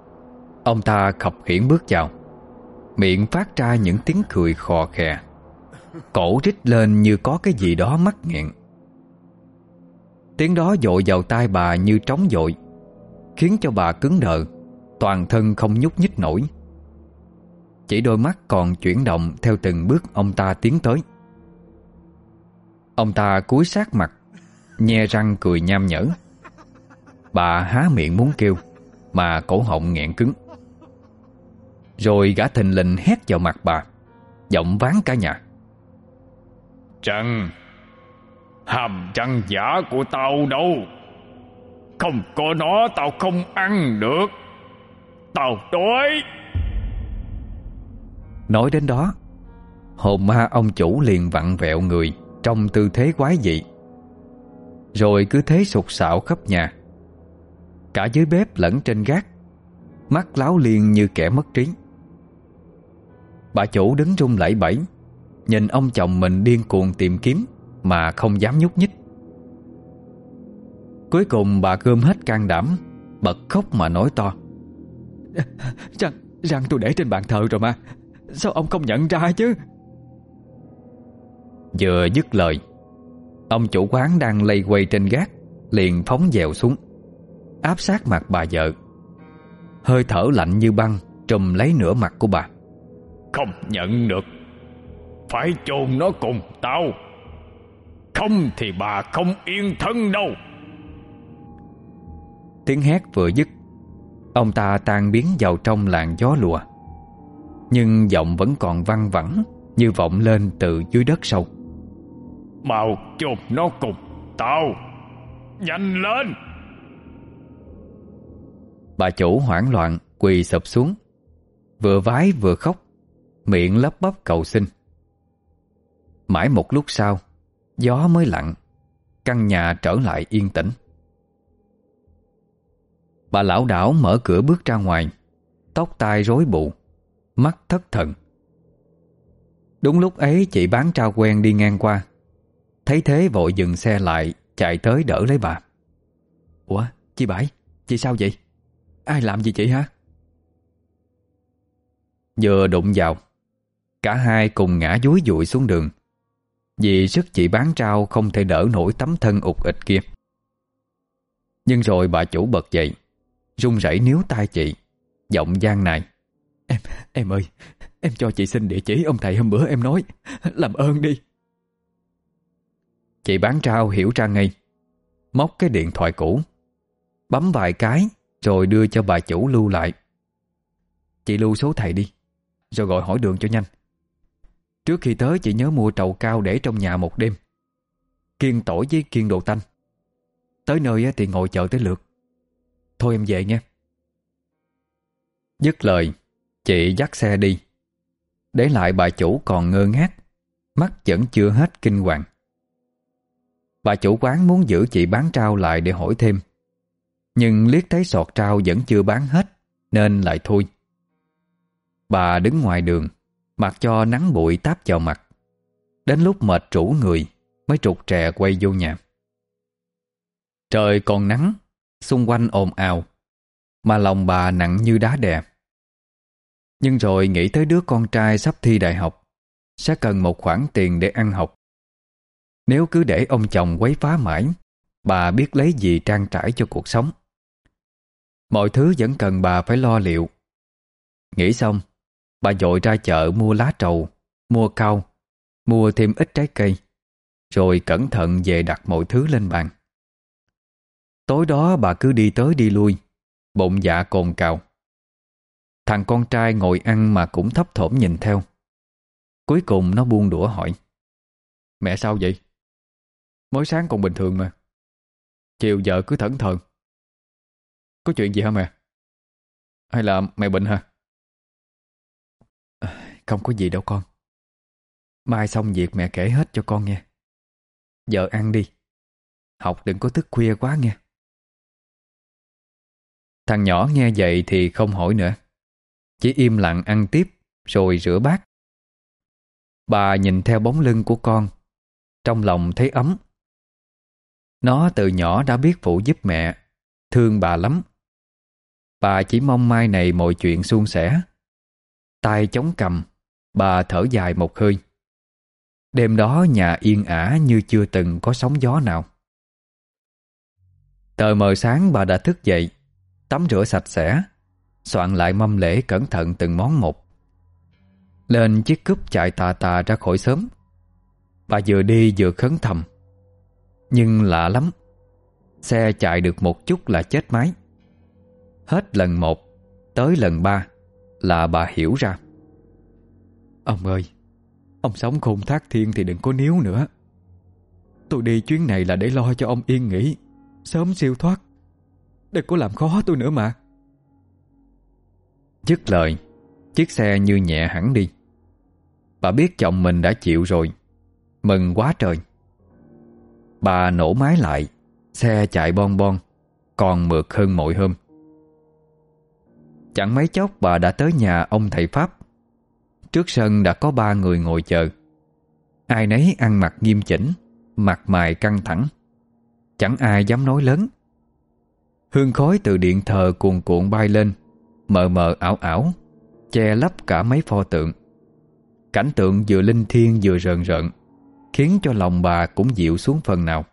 Ông ta khập khiễng bước vào, miệng phát ra những tiếng cười khò khè, cổ rít lên như có cái gì đó mắc nghẹn. Tiếng đó dội vào tai bà như trống dội, khiến cho bà cứng đờ, toàn thân không nhúc nhích nổi. Chỉ đôi mắt còn chuyển động theo từng bước ông ta tiến tới. Ông ta cúi sát mặt, nhe răng cười nham nhở. Bà há miệng muốn kêu, mà cổ họng nghẹn cứng. Rồi gã thình lình hét vào mặt bà, giọng ván cả nhà: Răng, hàm răng giả của tao đâu. Không có nó tao không ăn được. Tao đói. Nói đến đó, hồn ma ông chủ liền vặn vẹo người trong tư thế quái dị, rồi cứ thế sục sạo khắp nhà. Cả dưới bếp lẫn trên gác, mắt láo liên như kẻ mất trí. Bà chủ đứng run lẩy bẩy, nhìn ông chồng mình điên cuồng tìm kiếm mà không dám nhúc nhích. Cuối cùng bà gom hết can đảm, bật khóc mà nói to: Răng tôi để trên bàn thờ rồi mà, sao ông không nhận ra chứ? Vừa dứt lời, ông chủ quán đang lây quay trên gác liền phóng dèo xuống, áp sát mặt bà vợ. Hơi thở lạnh như băng trùm lấy nửa mặt của bà. Không nhận được, phải chôn nó cùng tao, không thì bà không yên thân đâu. Tiếng hét vừa dứt, ông ta tan biến vào trong làn gió lùa, nhưng giọng vẫn còn văng vẳng như vọng lên từ dưới đất sâu: Mau chôn nó cùng tao, nhanh lên. Bà chủ hoảng loạn quỳ sụp xuống, vừa vái vừa khóc, miệng lắp bắp cầu xin. Mãi một lúc sau, gió mới lặng, căn nhà trở lại yên tĩnh. Bà lảo đảo mở cửa bước ra ngoài, tóc tai rối bù, mắt thất thần. Đúng lúc ấy chị bán trao quen đi ngang qua, thấy thế vội dừng xe lại, chạy tới đỡ lấy bà. Ủa, chị Bãi, chị sao vậy? Ai làm gì chị hả? Vừa đụng vào, cả hai cùng ngã dúi dụi xuống đường, vì sức chị bán trao không thể đỡ nổi tấm thân ụt ịch kia. Nhưng rồi bà chủ bật dậy, run rẩy níu tay chị, giọng gian nài: Em ơi, em cho chị xin địa chỉ ông thầy hôm bữa em nói, làm ơn đi. Chị bán trao hiểu ra ngay, móc cái điện thoại cũ, bấm vài cái rồi đưa cho bà chủ lưu lại. Chị lưu số thầy đi, rồi gọi hỏi đường cho nhanh. Trước khi tới chị nhớ mua trầu cao để trong nhà một đêm, kiêng tỏi với kiêng đồ tanh. Tới nơi thì ngồi chờ tới lượt. Thôi em về nha. Dứt lời, chị dắt xe đi, để lại bà chủ còn ngơ ngác, mắt vẫn chưa hết kinh hoàng. Bà chủ quán muốn giữ chị bán trao lại để hỏi thêm, nhưng liếc thấy sọt trao vẫn chưa bán hết nên lại thôi. Bà đứng ngoài đường, mặc cho nắng bụi táp vào mặt. Đến lúc mệt rũ người mới trục trè quay vô nhà. Trời còn nắng, xung quanh ồn ào, mà lòng bà nặng như đá đè. Nhưng rồi nghĩ tới đứa con trai sắp thi đại học, sẽ cần một khoản tiền để ăn học. Nếu cứ để ông chồng quấy phá mãi, bà biết lấy gì trang trải cho cuộc sống. Mọi thứ vẫn cần bà phải lo liệu. Nghĩ xong, bà vội ra chợ mua lá trầu, mua cau, mua thêm ít trái cây, rồi cẩn thận về đặt mọi thứ lên bàn. Tối đó bà cứ đi tới đi lui, bụng dạ cồn cào. Thằng con trai ngồi ăn mà cũng thấp thỏm nhìn theo. Cuối cùng nó buông đũa hỏi: Mẹ sao vậy? Mới sáng còn bình thường mà, chiều giờ cứ thẫn thờ. Có chuyện gì hả mẹ? Hay là mẹ bệnh hả? Không có gì đâu con. Mai xong việc mẹ kể hết cho con nghe. Giờ ăn đi, học đừng có thức khuya quá nghe. Thằng nhỏ nghe vậy thì không hỏi nữa, chỉ im lặng ăn tiếp rồi rửa bát. Bà nhìn theo bóng lưng của con, trong lòng thấy ấm. Nó từ nhỏ đã biết phụ giúp mẹ, thương bà lắm. Bà chỉ mong mai này mọi chuyện suôn sẻ. Tay chống cằm, bà thở dài một hơi. Đêm đó nhà yên ả như chưa từng có sóng gió nào. Tờ mờ sáng bà đã thức dậy, tắm rửa sạch sẽ, soạn lại mâm lễ cẩn thận từng món một. Lên chiếc cúp chạy tà tà ra khỏi xóm. Bà vừa đi vừa khấn thầm. Nhưng lạ lắm, xe chạy được một chút là chết máy. Hết lần 1 tới lần 3 là bà hiểu ra. Ông ơi, ông sống khôn thác thiên thì đừng có níu nữa. Tôi đi chuyến này là để lo cho ông yên nghỉ, sớm siêu thoát. Đừng có làm khó tôi nữa mà. Dứt lời, chiếc xe như nhẹ hẳn đi. Bà biết chồng mình đã chịu rồi, mừng quá trời. Bà nổ máy lại, xe chạy bon bon, còn mượt hơn mọi hôm. Chẳng mấy chốc bà đã tới nhà ông thầy Pháp. Trước sân đã có 3 người ngồi chờ. Ai nấy ăn mặc nghiêm chỉnh, mặt mày căng thẳng. Chẳng ai dám nói lớn. Hương khói từ điện thờ cuồn cuộn bay lên, mờ mờ ảo ảo, che lấp cả mấy pho tượng. Cảnh tượng vừa linh thiêng vừa rợn rợn, khiến cho lòng bà cũng dịu xuống phần nào.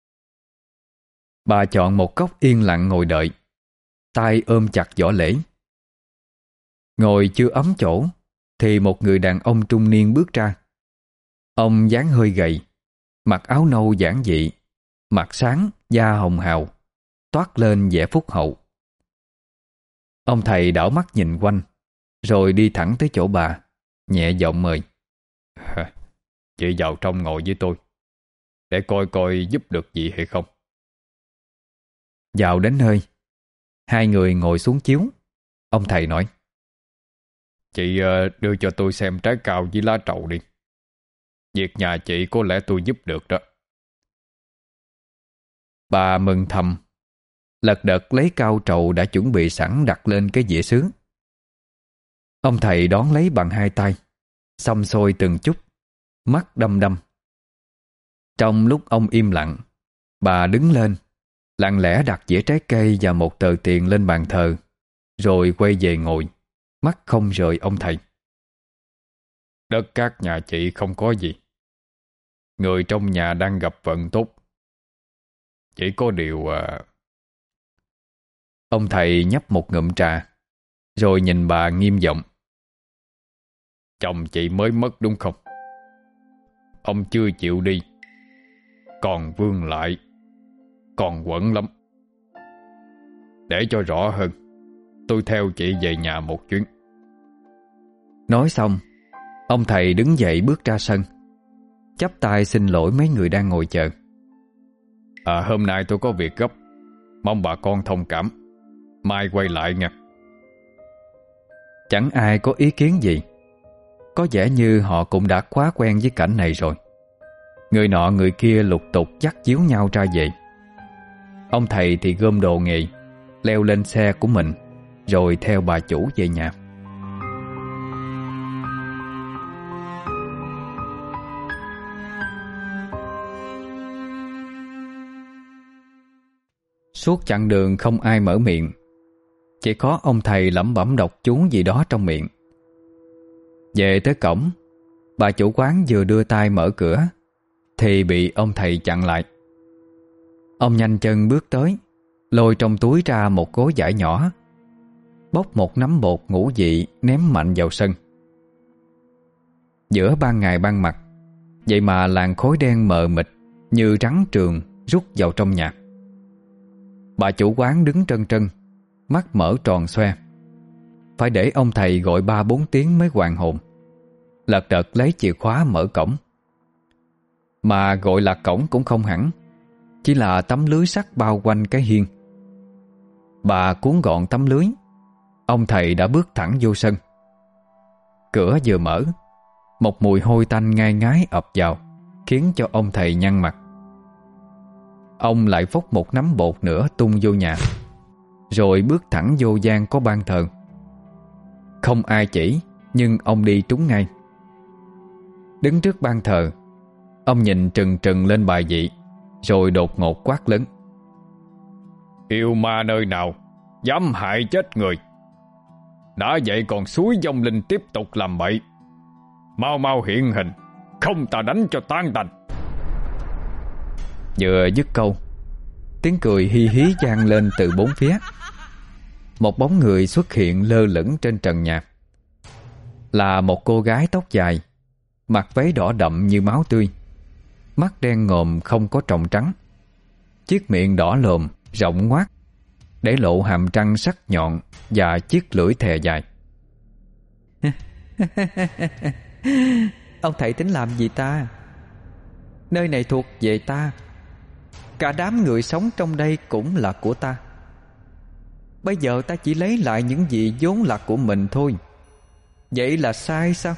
Bà chọn một góc yên lặng ngồi đợi, tay ôm chặt giỏ lễ. Ngồi chưa ấm chỗ thì một người đàn ông trung niên bước ra. Ông dáng hơi gầy, mặc áo nâu giản dị, mặt sáng, da hồng hào, toát lên vẻ phúc hậu. Ông thầy đảo mắt nhìn quanh, rồi đi thẳng tới chỗ bà, nhẹ giọng mời. Chị vào trong ngồi với tôi, để coi coi giúp được gì hay không. Vào đến nơi, hai người ngồi xuống chiếu. Ông thầy nói: Chị đưa cho tôi xem trái cào với lá trầu đi. Việc nhà chị có lẽ tôi giúp được đó. Bà mừng thầm, lật đật lấy cao trầu đã chuẩn bị sẵn đặt lên cái dĩa sứ. Ông thầy đón lấy bằng 2 tay, xăm xôi từng chút, mắt đăm đăm. Trong lúc ông im lặng, bà đứng lên, lặng lẽ đặt dĩa trái cây và một tờ tiền lên bàn thờ, rồi quay về ngồi, mắt không rời ông thầy. Đất cát nhà chị không có gì. Người trong nhà đang gặp vận tốt. Chỉ có điều... Ông thầy nhấp một ngụm trà, rồi nhìn bà nghiêm giọng. Chồng chị mới mất đúng không? Ông chưa chịu đi, còn vương lại, còn quẩn lắm. Để cho rõ hơn, tôi theo chị về nhà một chuyến. Nói xong, ông thầy đứng dậy bước ra sân, chắp tay xin lỗi mấy người đang ngồi chờ. Hôm nay tôi có việc gấp, mong bà con thông cảm, mai quay lại nha. Chẳng ai có ý kiến gì. Có vẻ như họ cũng đã quá quen với cảnh này rồi. Người nọ người kia lục tục dắt díu nhau ra về. Ông thầy thì gom đồ nghề, leo lên xe của mình, rồi theo bà chủ về nhà. Suốt chặng đường không ai mở miệng, chỉ có ông thầy lẩm bẩm đọc chú gì đó trong miệng. Về tới cổng, bà chủ quán vừa đưa tay mở cửa thì bị ông thầy chặn lại. Ông nhanh chân bước tới, lôi trong túi ra một gói vải nhỏ, bóc một nắm bột ngũ vị ném mạnh vào sân. Giữa ban ngày ban mặt, vậy mà làn khói đen mờ mịt như rắn trường rút vào trong nhà. Bà chủ quán đứng trân trân, mắt mở tròn xoe. Phải để ông thầy gọi 3-4 tiếng mới hoàn hồn, lật đật lấy chìa khóa mở cổng. Mà gọi là cổng cũng không hẳn, chỉ là tấm lưới sắt bao quanh cái hiên. Bà cuốn gọn tấm lưới, ông thầy đã bước thẳng vô sân. Cửa vừa mở, một mùi hôi tanh ngai ngái ập vào, khiến cho ông thầy nhăn mặt. Ông lại vốc một nắm bột nữa tung vô nhà, rồi bước thẳng vô gian có ban thờ. Không ai chỉ, nhưng ông đi trúng ngay. Đứng trước ban thờ, ông nhìn trừng trừng lên bài vị, rồi đột ngột quát lớn. Yêu ma nơi nào dám hại chết người? Đã vậy còn xúi vong linh tiếp tục làm bậy. Mau mau hiện hình, không ta đánh cho tan tành. Vừa dứt câu, tiếng cười hi hí vang lên từ bốn phía. Một bóng người xuất hiện lơ lửng trên trần nhà. Là một cô gái tóc dài, mặc váy đỏ đậm như máu tươi, mắt đen ngòm không có tròng trắng, chiếc miệng đỏ lồm rộng ngoác, để lộ hàm răng sắc nhọn và chiếc lưỡi thè dài. Ông thầy tính làm gì ta? Nơi này thuộc về ta. Cả đám người sống trong đây cũng là của ta. Bây giờ ta chỉ lấy lại những gì vốn là của mình thôi. Vậy là sai sao?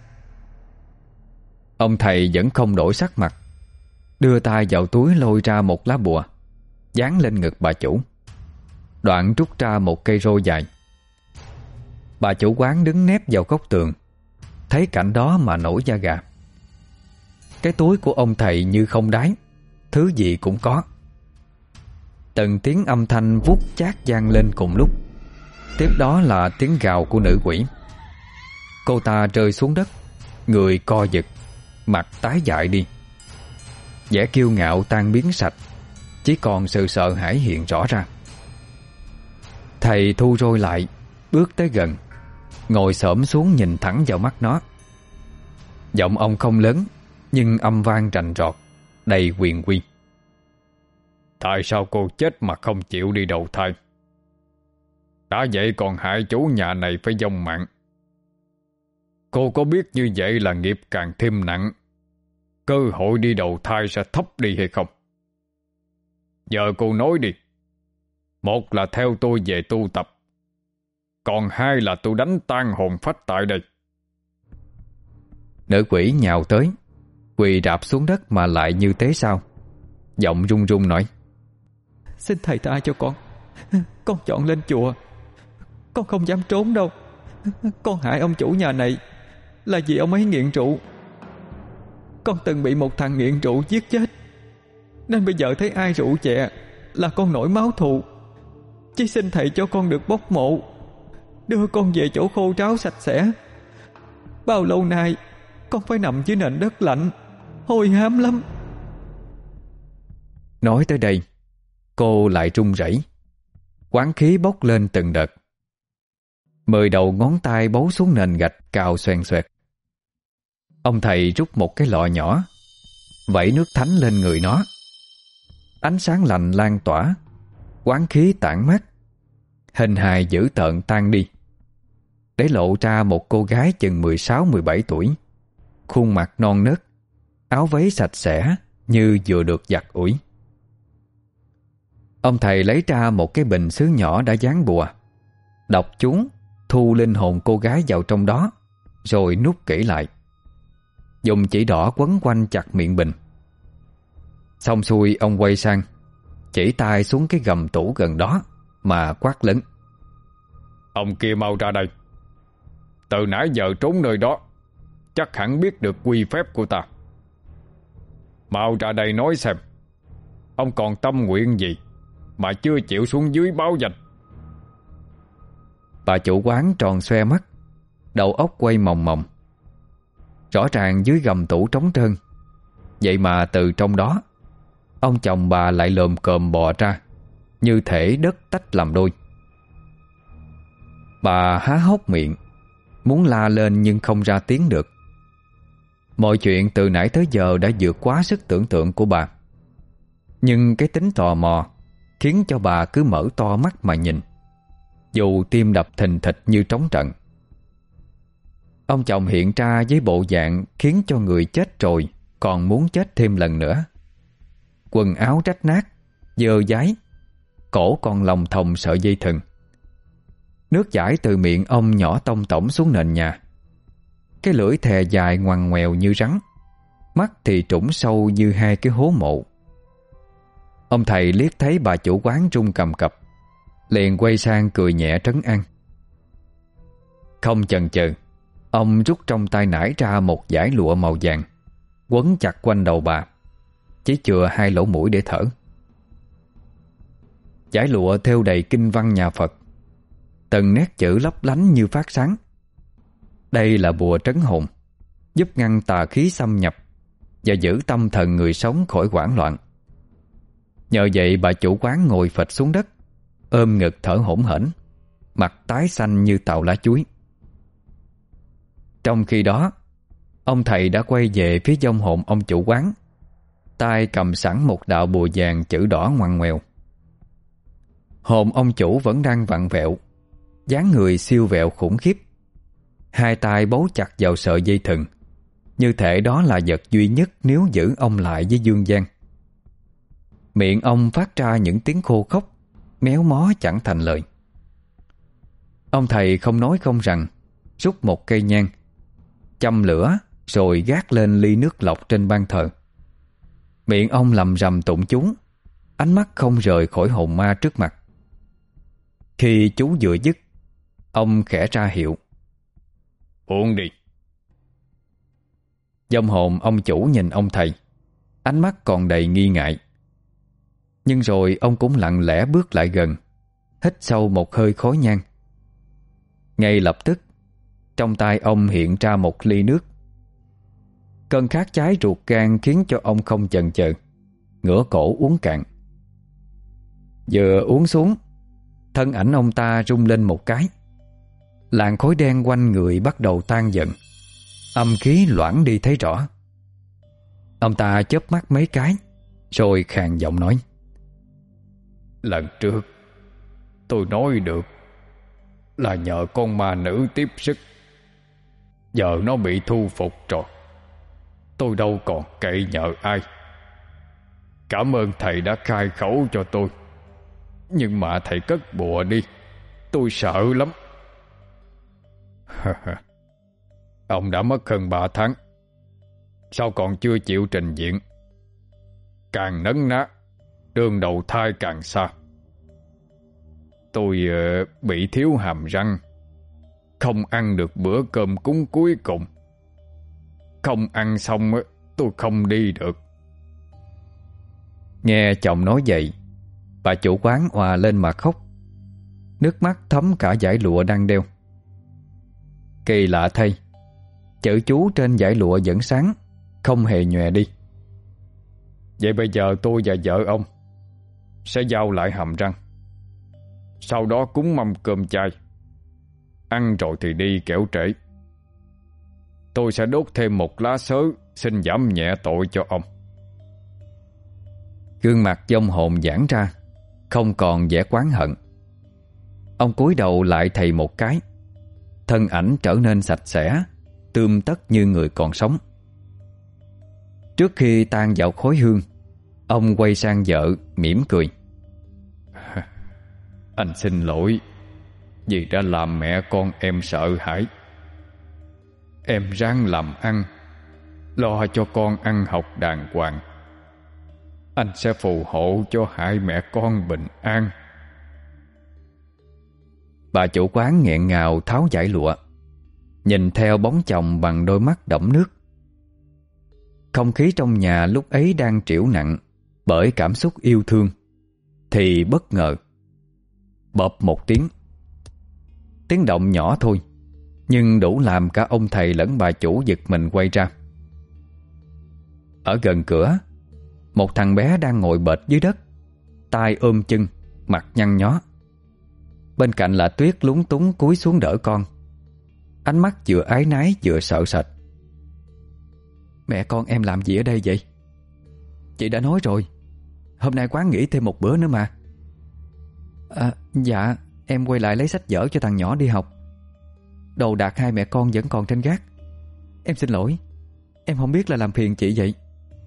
Ông thầy vẫn không đổi sắc mặt, đưa tay vào túi lôi ra một lá bùa, dán lên ngực bà chủ. Đoạn rút ra một cây roi dài. Bà chủ quán đứng nép vào góc tường, thấy cảnh đó mà nổi da gà. Cái túi của ông thầy như không đáy, thứ gì cũng có. Từng tiếng âm thanh vút chát vang lên cùng lúc. Tiếp đó là tiếng gào của nữ quỷ. Cô ta rơi xuống đất, người co giật, mặt tái dại đi. Vẻ kiêu ngạo tan biến sạch, chỉ còn sự sợ hãi hiện rõ ra. Thầy thu roi lại, bước tới gần, ngồi xổm xuống nhìn thẳng vào mắt nó. Giọng ông không lớn, nhưng âm vang rành rọt, đầy quyền uy. Tại sao cô chết mà không chịu đi đầu thai? Đã vậy còn hại chủ nhà này phải vong mạng. Cô có biết như vậy là nghiệp càng thêm nặng, cơ hội đi đầu thai sẽ thấp đi hay không? Giờ cô nói đi. Một là theo tôi về tu tập, còn hai là tôi đánh tan hồn phách tại đây. Nữ quỷ nhào tới, quỳ rạp xuống đất mà lại như thế sao. Giọng run run nói: Xin thầy tha cho con chọn lên chùa. Con không dám trốn đâu. Con hại ông chủ nhà này là vì ông ấy nghiện rượu. Con từng bị một thằng nghiện rượu giết chết, nên bây giờ thấy ai rượu chè là con nổi máu thù. Chỉ xin thầy cho con được bốc mộ, đưa con về chỗ khô ráo sạch sẽ. Bao lâu nay con phải nằm dưới nền đất lạnh, hôi hám lắm. Nói tới đây, cô lại run rẩy, oán khí bốc lên từng đợt. 10 đầu ngón tay bấu xuống nền gạch cào xoèn xoẹt. Ông thầy rút một cái lọ nhỏ, vẩy nước thánh lên người nó. Ánh sáng lạnh lan tỏa, oán khí tản mát, hình hài dữ tợn tan đi, để lộ ra một cô gái chừng 16-17 tuổi, khuôn mặt non nớt, áo váy sạch sẽ như vừa được giặt ủi. Ông thầy lấy ra một cái bình sứ nhỏ đã dán bùa, đọc chú thu linh hồn cô gái vào trong đó, rồi nút kỹ lại. Dùng chỉ đỏ quấn quanh chặt miệng bình. Xong xuôi ông quay sang, chỉ tay xuống cái gầm tủ gần đó mà quát lớn: Ông kia mau ra đây. Từ nãy giờ trốn nơi đó, chắc hẳn biết được quy phép của ta. Mau ra đây nói xem, ông còn tâm nguyện gì mà chưa chịu xuống dưới báo danh? Bà chủ quán tròn xoe mắt, đầu óc quay mòng mòng. Rõ ràng dưới gầm tủ trống trơn, vậy mà từ trong đó ông chồng bà lại lồm cồm bò ra, như thể đất tách làm đôi. Bà há hốc miệng, muốn la lên nhưng không ra tiếng được. Mọi chuyện từ nãy tới giờ đã vượt quá sức tưởng tượng của bà. Nhưng cái tính tò mò khiến cho bà cứ mở to mắt mà nhìn, dù tim đập thình thịch như trống trận. Ông chồng hiện ra với bộ dạng khiến cho người chết rồi còn muốn chết thêm lần nữa. Quần áo rách nát, dơ dáy, cổ còn lồng thòng sợi dây thừng. Nước chảy từ miệng ông nhỏ tông tổng xuống nền nhà. Cái lưỡi thè dài ngoằn ngoèo như rắn, mắt thì trũng sâu như hai cái hố mộ. Ông thầy liếc thấy bà chủ quán run cầm cập, liền quay sang cười nhẹ trấn an. Không chần chừ, ông rút trong tay nải ra một dải lụa màu vàng, quấn chặt quanh đầu bà, chỉ chừa 2 lỗ mũi để thở. Dải lụa thêu đầy kinh văn nhà Phật, từng nét chữ lấp lánh như phát sáng. Đây là bùa trấn hồn, giúp ngăn tà khí xâm nhập và giữ tâm thần người sống khỏi hoảng loạn. Nhờ vậy bà chủ quán ngồi phịch xuống đất, ôm ngực thở hổn hển, mặt tái xanh như tàu lá chuối. Trong khi đó, ông thầy đã quay về phía vong hồn ông chủ quán, tay cầm sẵn một đạo bùa vàng chữ đỏ ngoằn ngoèo. Hồn ông chủ vẫn đang vặn vẹo, dáng người siêu vẹo khủng khiếp. Hai tay bấu chặt vào sợi dây thừng, như thể đó là vật duy nhất níu giữ ông lại với dương gian. Miệng ông phát ra những tiếng khô khốc, méo mó chẳng thành lời. Ông thầy không nói không rằng, rút một cây nhang, châm lửa rồi gác lên ly nước lọc trên ban thờ. Miệng ông lầm rầm tụng chú, ánh mắt không rời khỏi hồn ma trước mặt. Khi chú vừa dứt, ông khẽ ra hiệu: "Uống đi." Vong hồn ông chủ nhìn ông thầy, ánh mắt còn đầy nghi ngại. Nhưng rồi ông cũng lặng lẽ bước lại gần, hít sâu một hơi khói nhang. Ngay lập tức, trong tay ông hiện ra một ly nước. Cơn khát cháy ruột gan khiến cho ông không chần chờ, ngửa cổ uống cạn. Vừa uống xuống, thân ảnh ông ta rung lên một cái. Làn khói đen quanh người bắt đầu tan dần, âm khí loãng đi thấy rõ. Ông ta chớp mắt mấy cái, rồi khàn giọng nói: "Lần trước tôi nói được là nhờ con ma nữ tiếp sức. Giờ nó bị thu phục rồi, tôi đâu còn cậy nhờ ai. Cảm ơn thầy đã khai khẩu cho tôi, nhưng mà thầy cất bùa đi, tôi sợ lắm." "Ông đã mất hơn 3 tháng, sao còn chưa chịu trình diện? Càng nấn ná, đường đầu thai càng xa. Tôi bị thiếu hàm răng, không ăn được bữa cơm cúng cuối cùng. Không ăn xong tôi không đi được." Nghe chồng nói vậy, bà chủ quán òa lên mà khóc, nước mắt thấm cả dải lụa đang đeo. Kỳ lạ thay, chữ chú trên dải lụa vẫn sáng, không hề nhòe đi. "Vậy bây giờ tôi và vợ ông sẽ giao lại hàm răng, sau đó cúng mâm cơm chay. Ăn rồi thì đi kẻo trễ. Tôi sẽ đốt thêm một lá sớ xin giảm nhẹ tội cho ông." Gương mặt vong hồn giãn ra, không còn vẻ oán hận. Ông cúi đầu lại thầy một cái, thân ảnh trở nên sạch sẽ, tươm tất như người còn sống. Trước khi tan vào khói hương, ông quay sang vợ mỉm cười: "Anh xin lỗi vì đã làm mẹ con em sợ hãi. Em ráng làm ăn, lo cho con ăn học đàng hoàng. Anh sẽ phù hộ cho hai mẹ con bình an." Bà chủ quán nghẹn ngào tháo dải lụa, nhìn theo bóng chồng bằng đôi mắt đẫm nước. Không khí trong nhà lúc ấy đang trĩu nặng bởi cảm xúc yêu thương, thì bất ngờ bộp một tiếng. Tiếng động nhỏ thôi, nhưng đủ làm cả ông thầy lẫn bà chủ giật mình quay ra. Ở gần cửa, một thằng bé đang ngồi bệt dưới đất, tay ôm chân, mặt nhăn nhó. Bên cạnh là Tuyết lúng túng cúi xuống đỡ con, ánh mắt vừa áy náy vừa sợ sệt. "Mẹ con em làm gì ở đây vậy? Chị đã nói rồi, hôm nay quán nghỉ thêm một bữa nữa mà." Dạ, em quay lại lấy sách vở cho thằng nhỏ đi học. Đồ đạc hai mẹ con vẫn còn trên gác. Em xin lỗi, em không biết là làm phiền chị vậy."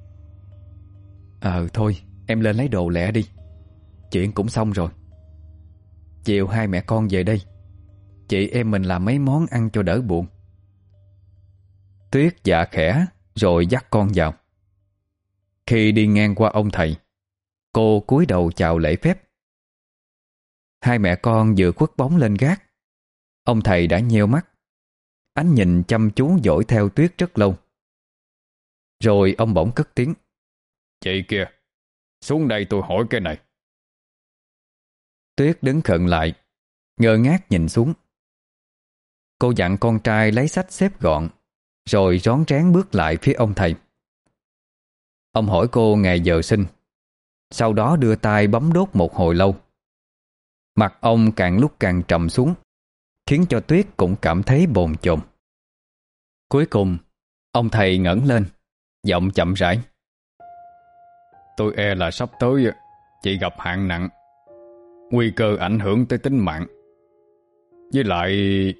Thôi, em lên lấy đồ lẹ đi, chuyện cũng xong rồi. Chiều hai mẹ con về đây, chị em mình làm mấy món ăn cho đỡ buồn." Tuyết dạ khẽ rồi dắt con vào. Khi đi ngang qua ông thầy, cô cúi đầu chào lễ phép. Hai mẹ con vừa khuất bóng lên gác, ông thầy đã nheo mắt, ánh nhìn chăm chú dõi theo Tuyết rất lâu. Rồi ông bỗng cất tiếng: "Chị kia, xuống đây tôi hỏi cái này." Tuyết đứng khựng lại, ngơ ngác nhìn xuống. Cô dặn con trai lấy sách xếp gọn, rồi rón rén bước lại phía ông thầy. Ông hỏi cô ngày giờ sinh, sau đó đưa tay bấm đốt một hồi lâu. Mặt ông càng lúc càng trầm xuống, khiến cho Tuyết cũng cảm thấy bồn chồn. Cuối cùng, ông thầy ngẩng lên, giọng chậm rãi: Tôi e là sắp tới chị gặp hạn nặng, nguy cơ ảnh hưởng tới tính mạng. Với lại...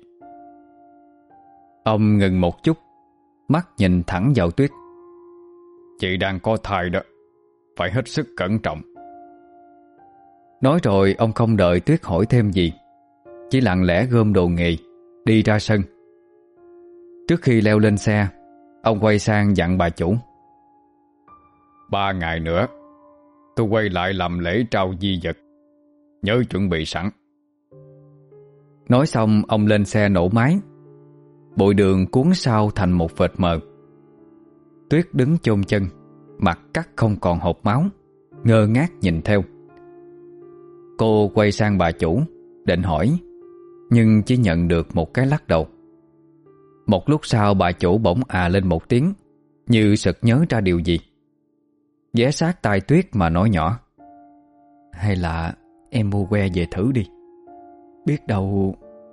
Ông ngừng một chút, mắt nhìn thẳng vào Tuyết. Chị đang có thai đó, phải hết sức cẩn trọng. Nói rồi ông không đợi Tuyết hỏi thêm gì, chỉ lặng lẽ gom đồ nghề, đi ra sân. Trước khi leo lên xe, ông quay sang dặn bà chủ: 3 ngày nữa tôi quay lại làm lễ trao di vật, nhớ chuẩn bị sẵn. Nói xong ông lên xe nổ máy. Bụi đường cuốn sau thành một vệt mờ. Tuyết đứng chôn chân, mặt cắt không còn hột máu, ngơ ngác nhìn theo. Cô quay sang bà chủ định hỏi, nhưng chỉ nhận được một cái lắc đầu. Một lúc sau bà chủ bỗng lên một tiếng, như sực nhớ ra điều gì. Ghé sát tai Tuyết mà nói nhỏ: Hay là em mua que về thử đi, biết đâu...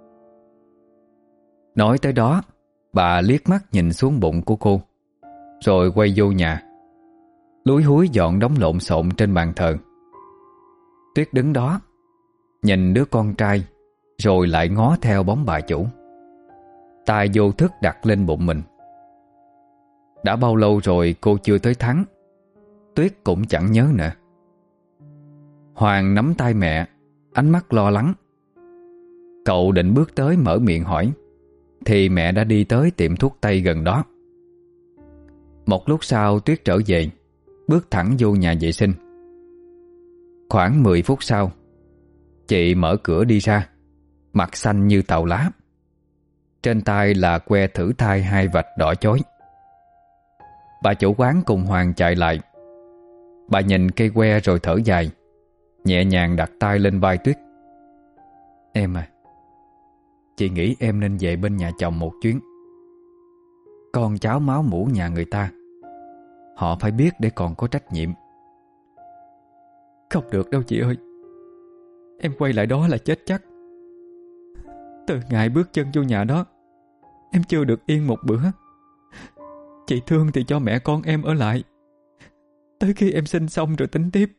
Nói tới đó, bà liếc mắt nhìn xuống bụng của cô, rồi quay vô nhà, lúi húi dọn đống lộn xộn trên bàn thờ. Tuyết đứng đó, nhìn đứa con trai, rồi lại ngó theo bóng bà chủ. tay vô thức đặt lên bụng mình. Đã bao lâu rồi cô chưa tới tháng, Tuyết cũng chẳng nhớ nữa. Hoàng nắm tay mẹ, ánh mắt lo lắng. Cậu định bước tới mở miệng hỏi, thì mẹ đã đi tới tiệm thuốc tây gần đó. Một lúc sau Tuyết trở về, bước thẳng vô nhà vệ sinh. Khoảng 10 phút sau, chị mở cửa đi ra, mặt xanh như tàu lá. Trên tay là que thử thai 2 vạch đỏ chói. Bà chủ quán cùng Hoàng chạy lại. Bà nhìn cây que rồi thở dài, nhẹ nhàng đặt tay lên vai Tuyết. Em à, chị nghĩ em nên về bên nhà chồng một chuyến. Con cháu máu mủ nhà người ta, họ phải biết để còn có trách nhiệm. Không được đâu chị ơi, em quay lại đó là chết chắc. Từ ngày bước chân vô nhà đó, em chưa được yên một bữa. Chị thương thì cho mẹ con em ở lại, tới khi em sinh xong rồi tính tiếp.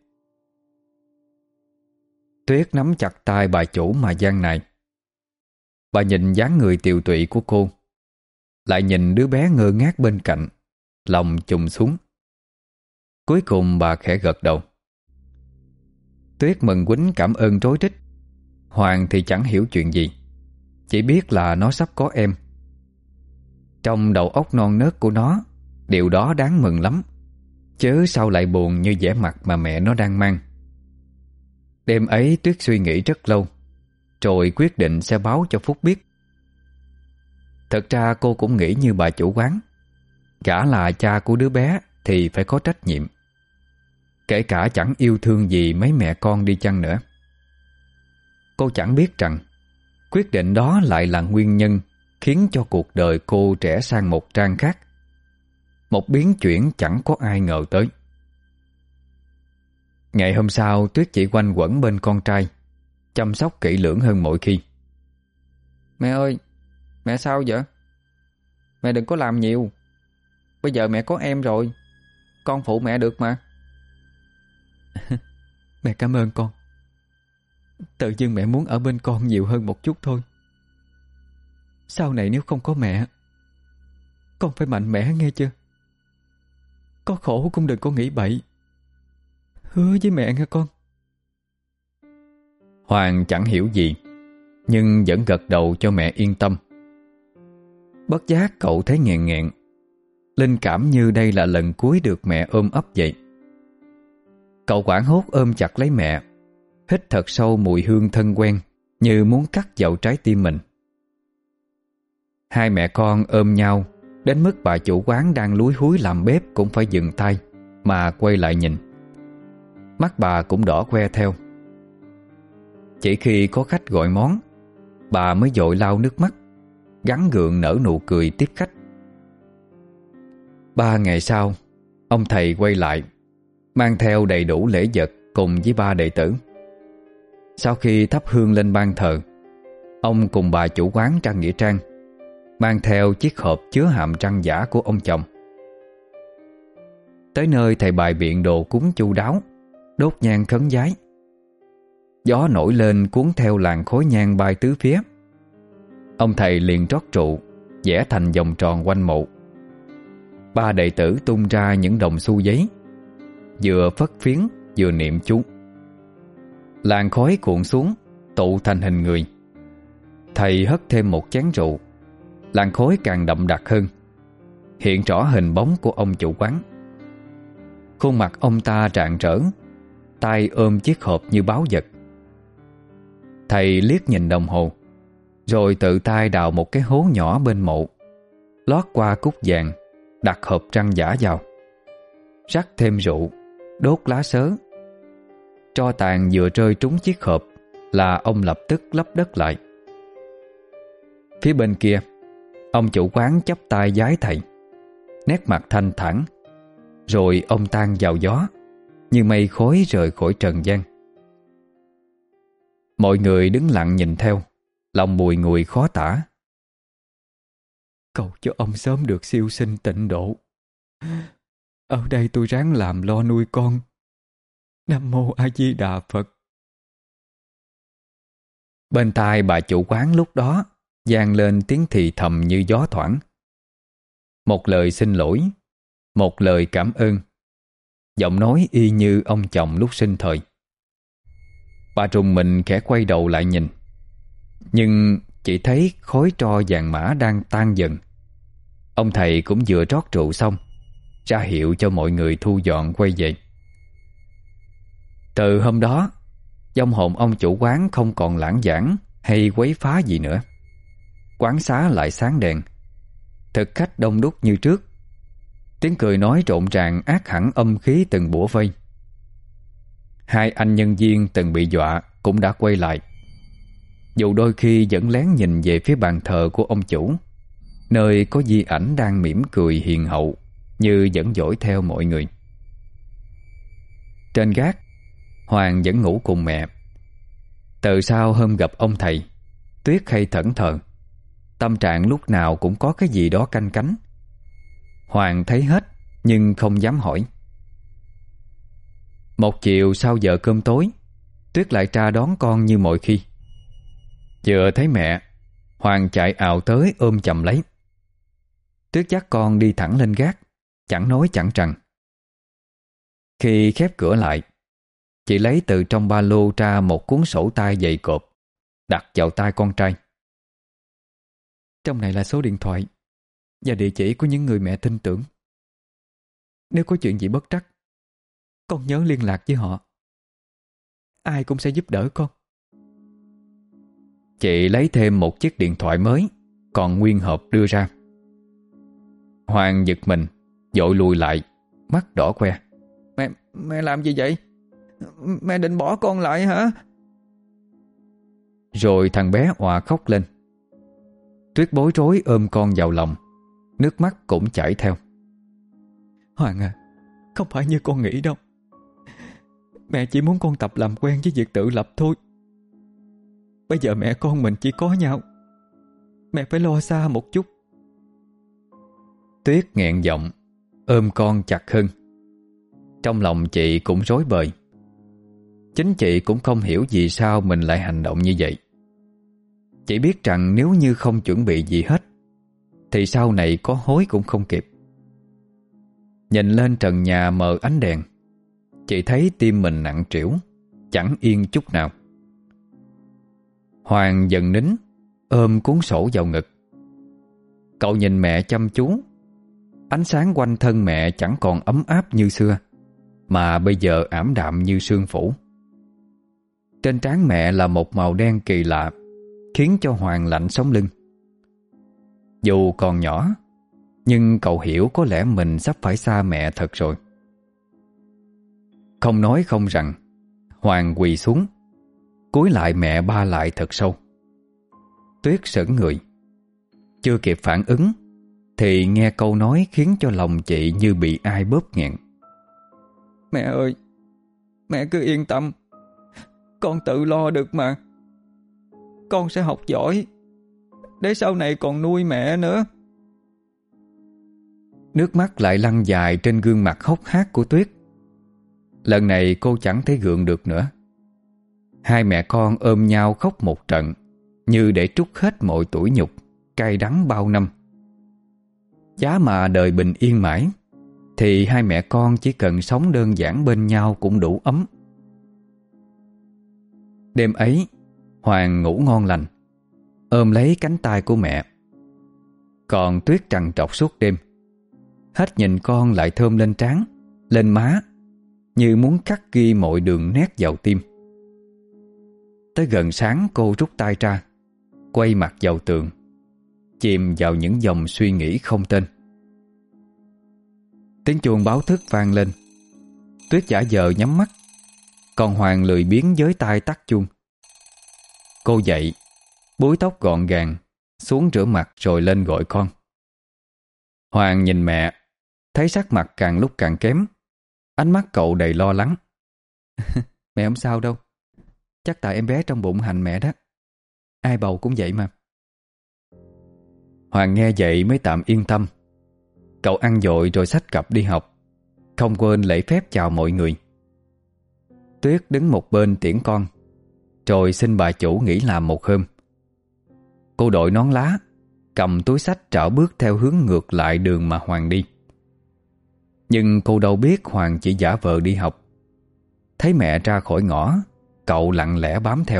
Tuyết nắm chặt tay bà chủ mà gian nài. Bà nhìn dáng người tiều tụy của cô, lại nhìn đứa bé ngơ ngác bên cạnh, lòng trùng xuống. Cuối cùng bà khẽ gật đầu. Tuyết mừng quýnh cảm ơn rối rít. Hoàng thì chẳng hiểu chuyện gì, chỉ biết là nó sắp có em. Trong đầu óc non nớt của nó, điều đó đáng mừng lắm, chớ sao lại buồn như vẻ mặt mà mẹ nó đang mang. Đêm ấy Tuyết suy nghĩ rất lâu, rồi quyết định sẽ báo cho Phúc biết. Thật ra cô cũng nghĩ như bà chủ quán, gã là cha của đứa bé thì phải có trách nhiệm, kể cả chẳng yêu thương gì mấy mẹ con đi chăng nữa. Cô chẳng biết rằng quyết định đó lại là nguyên nhân khiến cho cuộc đời cô rẽ sang một trang khác, một biến chuyển chẳng có ai ngờ tới. Ngày hôm sau Tuyết chỉ quanh quẩn bên con trai, chăm sóc kỹ lưỡng hơn mọi khi. Mẹ ơi, mẹ sao vậy? Mẹ đừng có làm nhiều, bây giờ mẹ có em rồi, con phụ mẹ được mà. Mẹ cảm ơn con. Tự dưng mẹ muốn ở bên con nhiều hơn một chút thôi. Sau này nếu không có mẹ, con phải mạnh mẽ nghe chưa? Có khổ cũng đừng có nghĩ bậy. Hứa với mẹ nghe con. Hoàng chẳng hiểu gì, nhưng vẫn gật đầu cho mẹ yên tâm. Bất giác cậu thấy nghẹn nghẹn, linh cảm như đây là lần cuối được mẹ ôm ấp vậy. Cậu hoảng hốt ôm chặt lấy mẹ, hít thật sâu mùi hương thân quen, như muốn cắt vào trái tim mình. Hai mẹ con ôm nhau đến mức bà chủ quán đang lúi húi làm bếp cũng phải dừng tay mà quay lại nhìn. Mắt bà cũng đỏ que theo. Chỉ khi có khách gọi món, bà mới vội lau nước mắt, gắng gượng nở nụ cười tiếp khách. 3 ngày sau, ông thầy quay lại, mang theo đầy đủ lễ vật cùng với 3 đệ tử. Sau khi thắp hương lên ban thờ, ông cùng bà chủ quán Trang Nghĩa Trang mang theo chiếc hộp chứa hàm trăng giả của ông chồng. Tới nơi thầy bày biện đồ cúng chu đáo, đốt nhang khấn vái. Gió nổi lên cuốn theo làn khói nhang bay tứ phía. Ông thầy liền trót trụ, vẽ thành vòng tròn quanh mộ. 3 đệ tử tung ra những đồng xu giấy, vừa phất phiến vừa niệm chú. Làn khói cuộn xuống, tụ thành hình người. Thầy hất thêm một chén rượu, làn khói càng đậm đặc hơn, hiện rõ hình bóng của ông chủ quán. Khuôn mặt ông ta rạng rỡ, tay ôm chiếc hộp như báu vật. Thầy liếc nhìn đồng hồ, rồi tự tay đào một cái hố nhỏ bên mộ, lót qua cúc vàng, đặt hộp trăng giả vào, rắc thêm rượu, đốt lá sớ. Tro tàn vừa rơi trúng chiếc hộp là ông lập tức lấp đất lại. Phía bên kia, ông chủ quán chắp tay vái thầy, nét mặt thanh thản. Rồi ông tan vào gió, như mây khói rời khỏi trần gian. Mọi người đứng lặng nhìn theo, lòng bùi ngùi khó tả. Cầu cho ông sớm được siêu sinh tịnh độ. Ở đây tôi ráng làm lo nuôi con. Nam mô A Di Đà Phật. Bên tai bà chủ quán lúc đó vang lên tiếng thì thầm như gió thoảng. Một lời xin lỗi, một lời cảm ơn, giọng nói y như ông chồng lúc sinh thời. Bà rùng mình khẽ quay đầu lại nhìn, nhưng chỉ thấy khói tro vàng mã đang tan dần. Ông thầy cũng vừa rót rượu xong, ra hiệu cho mọi người thu dọn quay về. Từ hôm đó, vong hồn ông chủ quán không còn lãng vãng hay quấy phá gì nữa. Quán xá lại sáng đèn, thực khách đông đúc như trước. Tiếng cười nói rộn ràng át hẳn âm khí từng bủa vây. 2 anh nhân viên từng bị dọa cũng đã quay lại, dù đôi khi vẫn lén nhìn về phía bàn thờ của ông chủ, nơi có di ảnh đang mỉm cười hiền hậu, như vẫn dõi theo mọi người. Trên gác, Hoàng vẫn ngủ cùng mẹ. Từ sau hôm gặp ông thầy, Tuyết hay thẫn thờ, tâm trạng lúc nào cũng có cái gì đó canh cánh. Hoàng thấy hết nhưng không dám hỏi. Một chiều sau giờ cơm tối, Tuyết lại ra đón con như mọi khi. Vừa thấy mẹ, Hoàng chạy ào tới ôm chầm lấy. Tuyết dắt con đi thẳng lên gác, chẳng nói chẳng rằng. Khi khép cửa lại, chị lấy từ trong ba lô ra một cuốn sổ tay dày cộp, đặt vào tay con trai. Trong này là số điện thoại và địa chỉ của những người mẹ tin tưởng. Nếu có chuyện gì bất trắc, con nhớ liên lạc với họ. Ai cũng sẽ giúp đỡ con. Chị lấy thêm một chiếc điện thoại mới còn nguyên hộp đưa ra. Hoàng giật mình, vội lùi lại, mắt đỏ que. Mẹ làm gì vậy? Mẹ định bỏ con lại hả? Rồi thằng bé òa khóc lên. Tuyết bối rối ôm con vào lòng, nước mắt cũng chảy theo. Hoàng à, không phải như con nghĩ đâu. Mẹ chỉ muốn con tập làm quen với việc tự lập thôi. Bây giờ mẹ con mình chỉ có nhau, mẹ phải lo xa một chút. Tuyết nghẹn giọng, ôm con chặt hơn. Trong lòng chị cũng rối bời. Chính chị cũng không hiểu vì sao mình lại hành động như vậy. Chị biết rằng nếu như không chuẩn bị gì hết thì sau này có hối cũng không kịp. Nhìn lên trần nhà mờ ánh đèn, chị thấy tim mình nặng trĩu, chẳng yên chút nào. Hoàng dần nín, ôm cuốn sổ vào ngực. Cậu nhìn mẹ chăm chú. Ánh sáng quanh thân mẹ chẳng còn ấm áp như xưa, mà bây giờ ảm đạm như sương phủ. Trên trán mẹ là một màu đen kỳ lạ, khiến cho Hoàng lạnh sống lưng. Dù còn nhỏ, nhưng cậu hiểu có lẽ mình sắp phải xa mẹ thật rồi. Không nói không rằng, Hoàng quỳ xuống, cúi lại mẹ ba lại thật sâu. Tuyết sững người. Chưa kịp phản ứng thì nghe câu nói khiến cho lòng chị như bị ai bóp nghẹn. Mẹ ơi, mẹ cứ yên tâm, con tự lo được mà. Con sẽ học giỏi để sau này còn nuôi mẹ nữa. Nước mắt lại lăn dài trên gương mặt hốc hác của Tuyết. Lần này cô chẳng thấy gượng được nữa. Hai mẹ con ôm nhau khóc một trận, như để trút hết mọi tủi nhục cay đắng bao năm. Giá mà đời bình yên mãi, thì hai mẹ con chỉ cần sống đơn giản bên nhau cũng đủ ấm. Đêm ấy, Hoàng ngủ ngon lành, ôm lấy cánh tay của mẹ. Còn Tuyết trằn trọc suốt đêm, hết nhìn con lại thơm lên trán, lên má, như muốn khắc ghi mọi đường nét vào tim. Tới gần sáng cô rút tay ra, quay mặt vào tường, chìm vào những dòng suy nghĩ không tên. Tiếng chuông báo thức vang lên. Tuyết giả vờ nhắm mắt, còn Hoàng lười biếng với tay tắt chuông. Cô dậy, búi tóc gọn gàng, xuống rửa mặt rồi lên gọi con. Hoàng nhìn mẹ, thấy sắc mặt càng lúc càng kém. Ánh mắt cậu đầy lo lắng. Mẹ không sao đâu, chắc tại em bé trong bụng hành mẹ đó. Ai bầu cũng vậy mà. Hoàng nghe vậy mới tạm yên tâm. Cậu ăn vội rồi xách cặp đi học, không quên lễ phép chào mọi người. Tuyết đứng một bên tiễn con, rồi xin bà chủ nghỉ làm một hôm. Cô đội nón lá, cầm túi xách trảo bước theo hướng ngược lại đường mà Hoàng đi. Nhưng cô đâu biết Hoàng chỉ giả vờ đi học. Thấy mẹ ra khỏi ngõ, cậu lặng lẽ bám theo.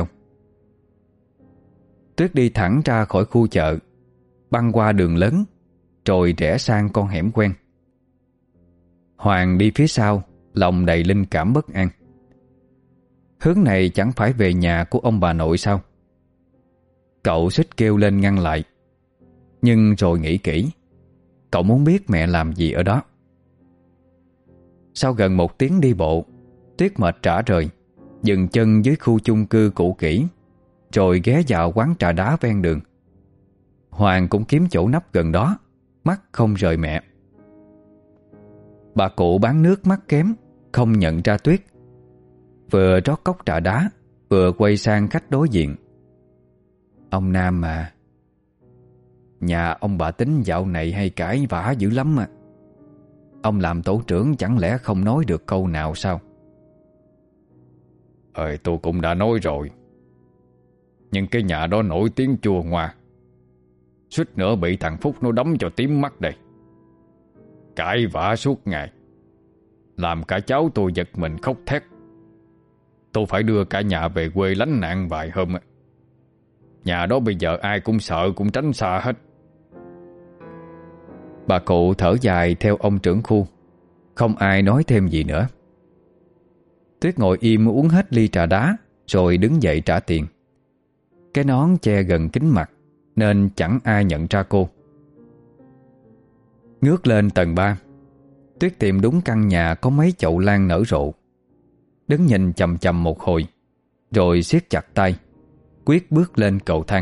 Tuyết đi thẳng ra khỏi khu chợ, băng qua đường lớn, rồi rẽ sang con hẻm quen. Hoàng đi phía sau, lòng đầy linh cảm bất an. Hướng này chẳng phải về nhà của ông bà nội sao? Cậu suýt kêu lên ngăn lại, nhưng rồi nghĩ kỹ, cậu muốn biết mẹ làm gì ở đó. Sau gần 1 tiếng đi bộ, Tuyết mệt rã rời, dừng chân dưới khu chung cư cũ kỹ, rồi ghé vào quán trà đá ven đường. Hoàng cũng kiếm chỗ nấp gần đó, mắt không rời mẹ. Bà cụ bán nước mắt kém, không nhận ra Tuyết, vừa rót cốc trà đá, vừa quay sang khách đối diện. Ông Nam mà, nhà ông bà Tính dạo này hay cãi vã dữ lắm mà. Ông làm tổ trưởng chẳng lẽ không nói được câu nào sao? Tôi cũng đã nói rồi. Nhưng cái nhà đó nổi tiếng chua ngoa, suýt nữa bị thằng Phúc nó đấm cho tím mắt đây. Cãi vã suốt ngày, làm cả cháu tôi giật mình khóc thét. Tôi phải đưa cả nhà về quê lánh nạn vài hôm. Nhà đó bây giờ ai cũng sợ, cũng tránh xa hết. Bà cụ thở dài theo ông trưởng khu. Không ai nói thêm gì nữa. Tuyết ngồi im uống hết ly trà đá, rồi đứng dậy trả tiền. Cái nón che gần kính mặt, nên chẳng ai nhận ra cô. Ngước lên tầng 3, Tuyết tìm đúng căn nhà có mấy chậu lan nở rộ. Đứng nhìn chằm chằm một hồi, rồi siết chặt tay, quyết bước lên cầu thang.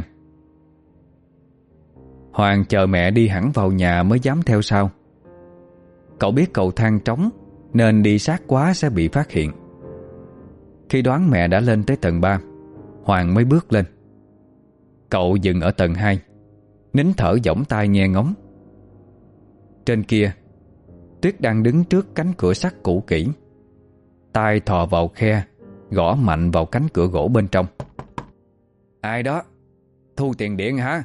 Hoàng chờ mẹ đi hẳn vào nhà mới dám theo sau. Cậu biết cầu thang trống, nên đi sát quá sẽ bị phát hiện. Khi đoán mẹ đã lên tới tầng 3, Hoàng mới bước lên. Cậu dừng ở tầng 2, nín thở giỏng tai nghe ngóng. Trên kia, Tuyết đang đứng trước cánh cửa sắt cũ kỹ, tay thò vào khe, gõ mạnh vào cánh cửa gỗ bên trong. Ai đó? Thu tiền điện hả?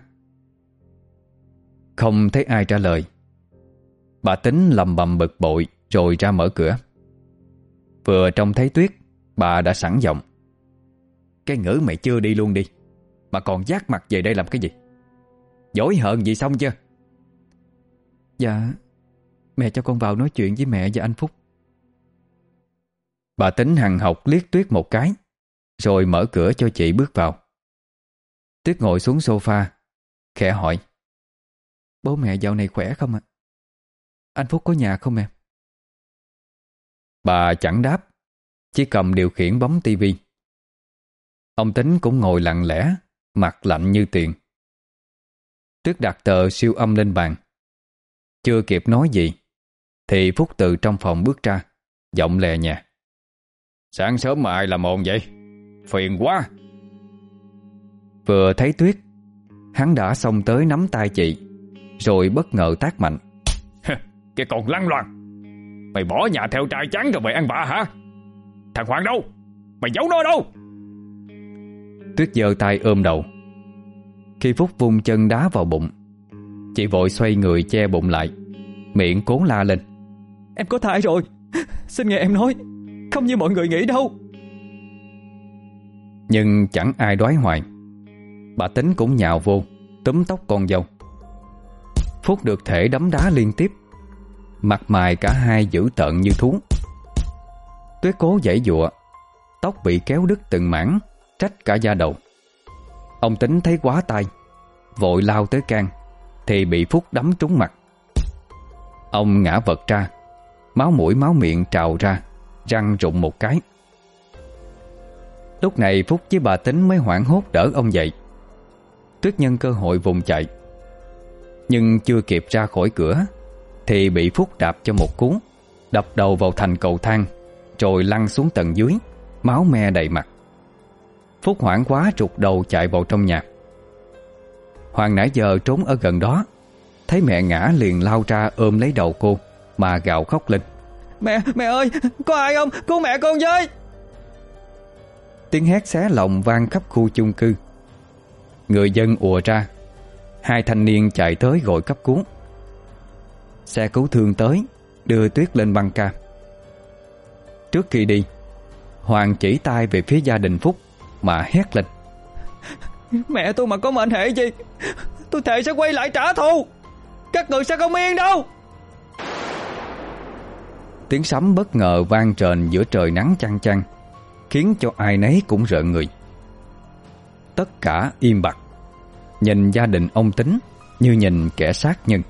Không thấy ai trả lời. Bà Tính lầm bầm bực bội rồi ra mở cửa. Vừa trông thấy Tuyết, bà đã sẵn giọng. Cái ngữ mày chưa đi luôn đi, mà còn vác mặt về đây làm cái gì? Dối hờn gì xong chưa? Dạ, mẹ cho con vào nói chuyện với mẹ và anh Phúc. Bà Tính hằn học liếc Tuyết một cái, rồi mở cửa cho chị bước vào. Tuyết ngồi xuống sofa, khẽ hỏi. Bố mẹ dạo này khỏe không ạ? Anh Phúc có nhà không mẹ? Bà chẳng đáp, chỉ cầm điều khiển bấm tivi. Ông Tính cũng ngồi lặng lẽ, mặt lạnh như tiền. Tuyết đặt tờ siêu âm lên bàn, Chưa kịp nói gì thì Phúc từ trong phòng bước ra, giọng lè nhẹ: Sáng sớm mà ai làm ồn vậy? Phiền quá. Vừa thấy Tuyết, hắn đã xông tới nắm tay chị, rồi bất ngờ tát mạnh. Cái con lăng loàn, mày bỏ nhà theo trai trắng rồi mày ăn vạ hả? Thằng Hoàng đâu? Mày giấu nó đâu? Tuyết giơ tay ôm đầu. Khi Phúc vung chân đá vào bụng, chị vội xoay người che bụng lại, miệng cố la lên: Em có thai rồi, xin nghe em nói, không như mọi người nghĩ đâu. Nhưng chẳng ai đoái hoài. Bà Tính cũng nhào vô, túm tóc con dâu. Phúc được thể đấm đá liên tiếp, mặt mày cả hai dữ tợn như thú. Tuyết cố giãy giụa, tóc bị kéo đứt từng mảng, trách cả da đầu. Ông Tính thấy quá tai, vội lao tới can, thì bị Phúc đấm trúng mặt. Ông ngã vật ra, máu mũi máu miệng trào ra, răng rụng một cái. Lúc này Phúc với bà Tính mới hoảng hốt đỡ ông dậy. Tuyết nhân cơ hội vùng chạy, nhưng chưa kịp ra khỏi cửa thì bị Phúc đạp cho một cú, đập đầu vào thành cầu thang, rồi lăn xuống tầng dưới, máu me đầy mặt. Phúc hoảng quá trục đầu chạy vào trong nhà. Hoàng nãy giờ trốn ở gần đó, thấy mẹ ngã liền lao ra ôm lấy đầu cô mà gào khóc lên: Mẹ ơi, có ai không? Cứu mẹ con với! Tiếng hét xé lòng vang khắp khu chung cư. Người dân ùa ra, hai thanh niên chạy tới gọi cấp cứu. Xe cứu thương tới, đưa Tuyết lên băng ca. Trước khi đi, Hoàng chỉ tay về phía gia đình Phúc mà hét lên: Mẹ tôi mà có mệnh hệ gì, tôi thề sẽ quay lại trả thù. Các người sẽ không yên đâu. Tiếng sấm bất ngờ vang trền giữa trời nắng chang chang, khiến cho ai nấy cũng rợn người. Tất cả im bặt, nhìn gia đình ông Tính như nhìn kẻ sát nhân.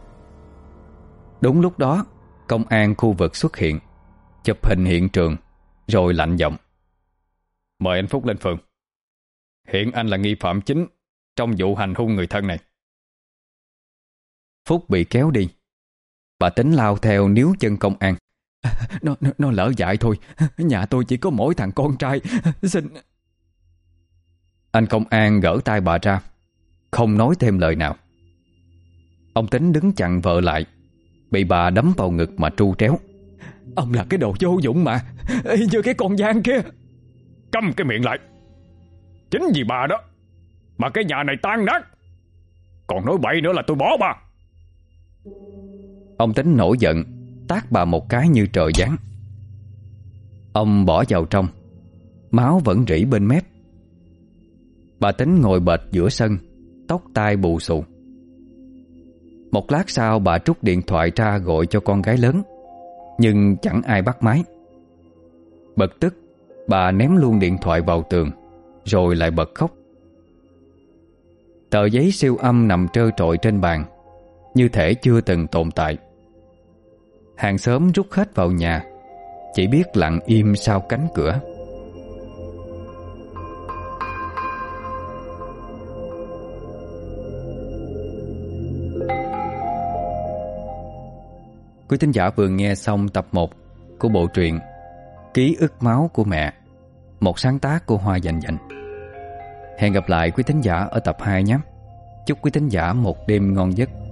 Đúng lúc đó, công an khu vực xuất hiện, chụp hình hiện trường, rồi lạnh giọng: Mời anh Phúc lên phường. Hiện anh là nghi phạm chính trong vụ hành hung người thân này. Phúc bị kéo đi. Bà Tính lao theo níu chân công an: Nó lỡ dại thôi, nhà tôi chỉ có mỗi thằng con trai, xin... Anh công an gỡ tay bà ra, không nói thêm lời nào. Ông Tính đứng chặn vợ lại, bị bà đấm vào ngực mà tru tréo: Ông là cái đồ vô dụng mà, y như cái con gian kia. Câm cái miệng lại. Chính vì bà đó mà cái nhà này tan nát. Còn nói bậy nữa là tôi bỏ bà. Ông Tính nổi giận, tát bà một cái như trời giáng. Ông bỏ vào trong, máu vẫn rỉ bên mép. Bà Tính ngồi bệt giữa sân, tóc tai bù xù. Một lát sau bà trút điện thoại ra gọi cho con gái lớn, nhưng chẳng ai bắt máy. Bực tức, bà ném luôn điện thoại vào tường, rồi lại bật khóc. Tờ giấy siêu âm nằm trơ trọi trên bàn, như thể chưa từng tồn tại. Hàng xóm rút hết vào nhà, chỉ biết lặng im sau cánh cửa. Quý thính giả vừa nghe xong tập 1 của bộ truyện Ký ức máu của mẹ, một sáng tác của Hoa Dành Dành. Hẹn gặp lại quý thính giả ở tập 2 nhé. Chúc quý thính giả một đêm ngon giấc.